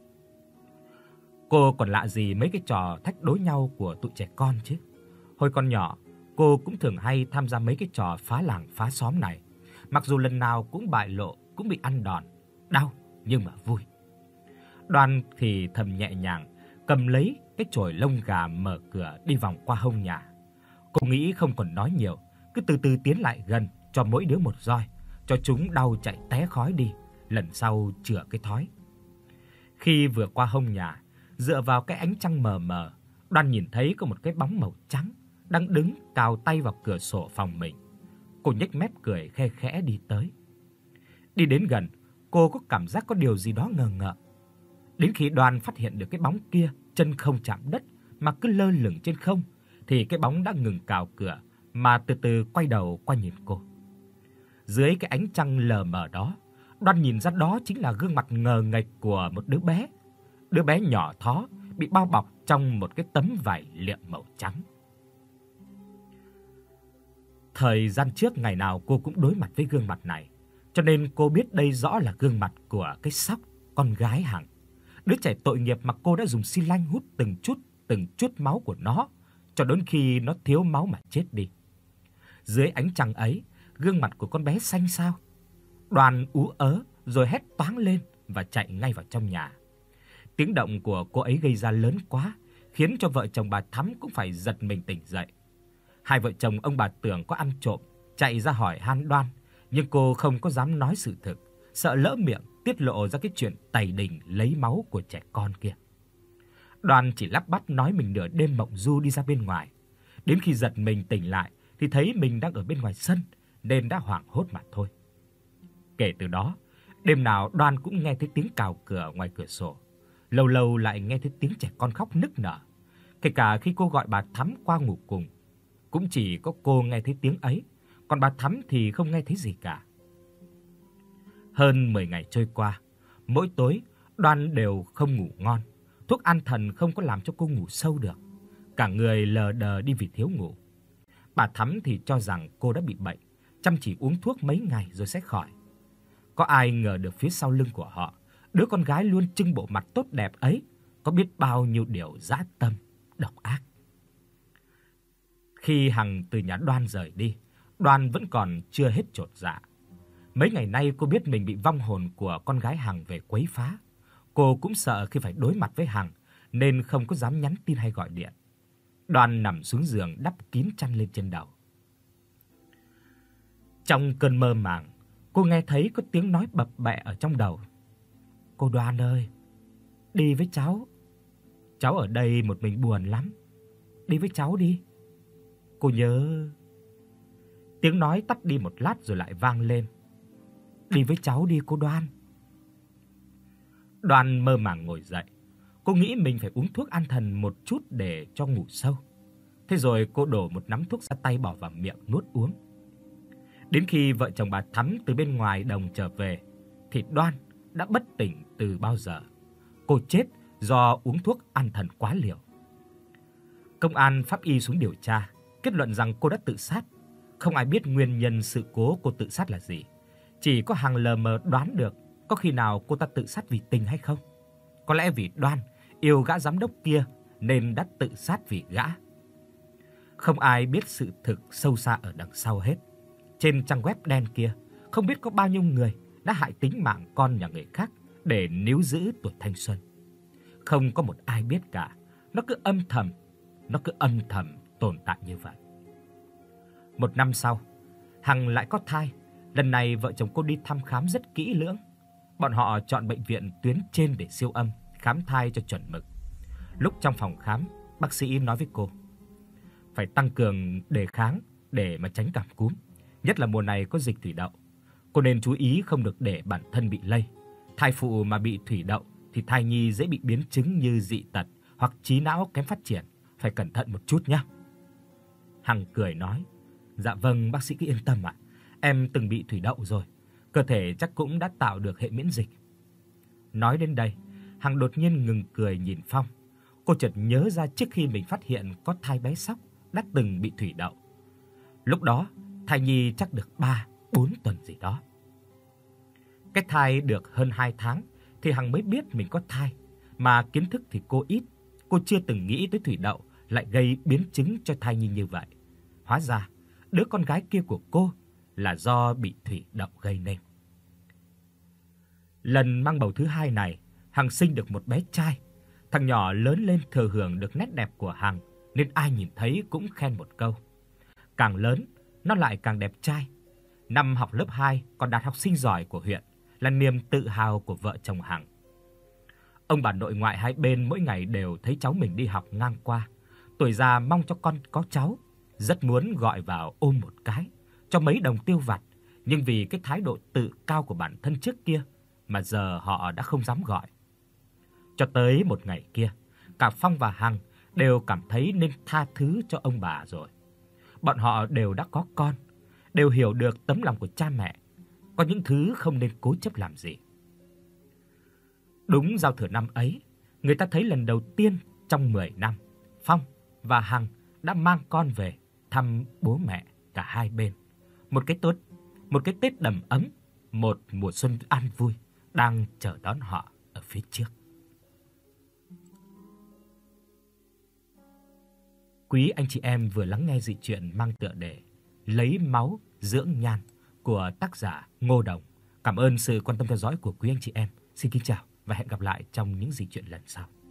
[SPEAKER 1] Cô còn lạ gì mấy cái trò thách đố nhau của tụi trẻ con chứ. Hồi còn nhỏ, cô cũng thường hay tham gia mấy cái trò phá làng phá xóm này. Mặc dù lần nào cũng bại lộ, cũng bị ăn đòn, đau nhưng mà vui. Đoan thì thầm nhẹ nhàng cầm lấy cái chổi lông gà mở cửa đi vòng qua hông nhà. Cô nghĩ không còn nói nhiều, cứ từ từ tiến lại gần, cho mỗi đứa một roi, cho chúng đau chạy té khói đi, lần sau chữa cái thói. Khi vừa qua hông nhà, dựa vào cái ánh trăng mờ mờ, Đoan nhìn thấy có một cái bóng màu trắng đang đứng cào tay vào cửa sổ phòng mình. Cô nhếch mép cười khe khẽ đi tới. Đi đến gần, cô có cảm giác có điều gì đó ngờ ngợ. Đến khi Đoan phát hiện được cái bóng kia chân không chạm đất mà cứ lơ lửng trên không, thì cái bóng đã ngừng cào cửa mà từ từ quay đầu qua nhìn cô. Dưới cái ánh trăng lờ mờ đó, Đoan nhìn ra đó chính là gương mặt ngờ nghệch của một đứa bé. Đứa bé nhỏ thó bị bao bọc trong một cái tấm vải liệm màu trắng. Thời gian trước ngày nào cô cũng đối mặt với gương mặt này, cho nên cô biết đây rõ là gương mặt của cái Sóc, con gái Hằng. Đứa trẻ tội nghiệp mà cô đã dùng xi lanh hút từng chút, từng chút máu của nó, cho đến khi nó thiếu máu mà chết đi. Dưới ánh trăng ấy, gương mặt của con bé xanh xao. Đoan ú ớ rồi hét toáng lên và chạy ngay vào trong nhà. Tiếng động của cô ấy gây ra lớn quá, khiến cho vợ chồng bà Thắm cũng phải giật mình tỉnh dậy. Hai vợ chồng ông bà tưởng có ăn trộm, chạy ra hỏi han Đoan, nhưng cô không có dám nói sự thực, sợ lỡ miệng tiết lộ ra cái chuyện tày đình lấy máu của trẻ con kia. Đoan chỉ lắp bắp nói mình nửa đêm mộng du đi ra bên ngoài. Đến khi giật mình tỉnh lại thì thấy mình đang ở bên ngoài sân nên đã hoảng hốt mà thôi. Kể từ đó, đêm nào Đoan cũng nghe thấy tiếng cào cửa ngoài cửa sổ, lâu lâu lại nghe thấy tiếng trẻ con khóc nức nở. Kể cả khi cô gọi bà Thắm qua ngủ cùng, cũng chỉ có cô nghe thấy tiếng ấy, còn bà Thắm thì không nghe thấy gì cả. Hơn mười ngày trôi qua, mỗi tối Đoan đều không ngủ ngon. Thuốc an thần không có làm cho cô ngủ sâu được, cả người lờ đờ đi vì thiếu ngủ. Bà Thắm thì cho rằng cô đã bị bệnh, chăm chỉ uống thuốc mấy ngày rồi sẽ khỏi. Có ai ngờ được phía sau lưng của họ, đứa con gái luôn trưng bộ mặt tốt đẹp ấy có biết bao nhiêu điều dã tâm, độc ác. Khi Hằng từ nhà Đoan rời đi, Đoan vẫn còn chưa hết chột dạ. Mấy ngày nay cô biết mình bị vong hồn của con gái Hằng về quấy phá. Cô cũng sợ khi phải đối mặt với Hằng nên không có dám nhắn tin hay gọi điện. Đoan nằm xuống giường đắp kín chăn lên trên đầu. Trong cơn mơ màng, cô nghe thấy có tiếng nói bập bẹ ở trong đầu. "Cô Đoan ơi, đi với cháu. Cháu ở đây một mình buồn lắm. Đi với cháu đi. Cô nhớ." Tiếng nói tắt đi một lát rồi lại vang lên. "Đi với cháu đi cô Đoan." Đoan mơ màng ngồi dậy. Cô nghĩ mình phải uống thuốc an thần một chút để cho ngủ sâu. Thế rồi cô đổ một nắm thuốc ra tay bỏ vào miệng nuốt uống. Đến khi vợ chồng bà Thắm từ bên ngoài đồng trở về thì Đoan đã bất tỉnh từ bao giờ. Cô chết do uống thuốc an thần quá liều. Công an pháp y xuống điều tra, kết luận rằng cô đã tự sát. Không ai biết nguyên nhân sự cố cô tự sát là gì. Chỉ có Hằng lờ mờ đoán được có khi nào cô ta tự sát vì tình hay không. Có lẽ vì Đoan yêu gã giám đốc kia nên đã tự sát vì gã. Không ai biết sự thực sâu xa ở đằng sau hết. Trên trang web đen kia, không biết có bao nhiêu người đã hại tính mạng con nhà người khác để níu giữ tuổi thanh xuân. Không có một ai biết cả, nó cứ âm thầm, nó cứ âm thầm tồn tại như vậy. Một năm sau, Hằng lại có thai. Lần này vợ chồng cô đi thăm khám rất kỹ lưỡng. Bọn họ chọn bệnh viện tuyến trên để siêu âm, khám thai cho chuẩn mực. Lúc trong phòng khám, bác sĩ nói với cô: "Phải tăng cường đề kháng để mà tránh cảm cúm, nhất là mùa này có dịch thủy đậu. Cô nên chú ý không được để bản thân bị lây. Thai phụ mà bị thủy đậu thì thai nhi dễ bị biến chứng như dị tật hoặc trí não kém phát triển, phải cẩn thận một chút nhé." Hằng cười nói: "Dạ vâng, bác sĩ cứ yên tâm ạ. Em từng bị thủy đậu rồi, cơ thể chắc cũng đã tạo được hệ miễn dịch." Nói đến đây, Hằng đột nhiên ngừng cười nhìn Phong. Cô chợt nhớ ra trước khi mình phát hiện có thai bé Sóc đã từng bị thủy đậu. Lúc đó, thai nhi chắc được ba, bốn tuần gì đó. Cái thai được hơn hai tháng thì Hằng mới biết mình có thai, mà kiến thức thì cô ít, cô chưa từng nghĩ tới thủy đậu lại gây biến chứng cho thai nhi như vậy. Hóa ra, đứa con gái kia của cô là do bị thủy đậu gây nên. Lần mang bầu thứ hai này, Hằng sinh được một bé trai. Thằng nhỏ lớn lên thừa hưởng được nét đẹp của Hằng nên ai nhìn thấy cũng khen một câu: Càng lớn, nó lại càng đẹp trai. Năm học lớp hai còn đạt học sinh giỏi của huyện, là niềm tự hào của vợ chồng Hằng. Ông bà nội ngoại hai bên mỗi ngày đều thấy cháu mình đi học ngang qua, tuổi già mong cho con có cháu, rất muốn gọi vào ôm một cái, cho mấy đồng tiêu vặt, nhưng vì cái thái độ tự cao của bản thân trước kia mà giờ họ đã không dám gọi. Cho tới một ngày kia, cả Phong và Hằng đều cảm thấy nên tha thứ cho ông bà rồi. Bọn họ đều đã có con, đều hiểu được tấm lòng của cha mẹ, có những thứ không nên cố chấp làm gì. Đúng giao thừa năm ấy, người ta thấy lần đầu tiên trong mười năm, Phong và Hằng đã mang con về thăm bố mẹ cả hai bên. Một cái tốt, một cái Tết đầm ấm, một mùa xuân an vui đang chờ đón họ ở phía trước. Quý anh chị em vừa lắng nghe dị truyện mang tựa đề Lấy máu dưỡng nhan của tác giả Ngô Đồng. Cảm ơn sự quan tâm theo dõi của quý anh chị em. Xin kính chào và hẹn gặp lại trong những dị truyện lần sau.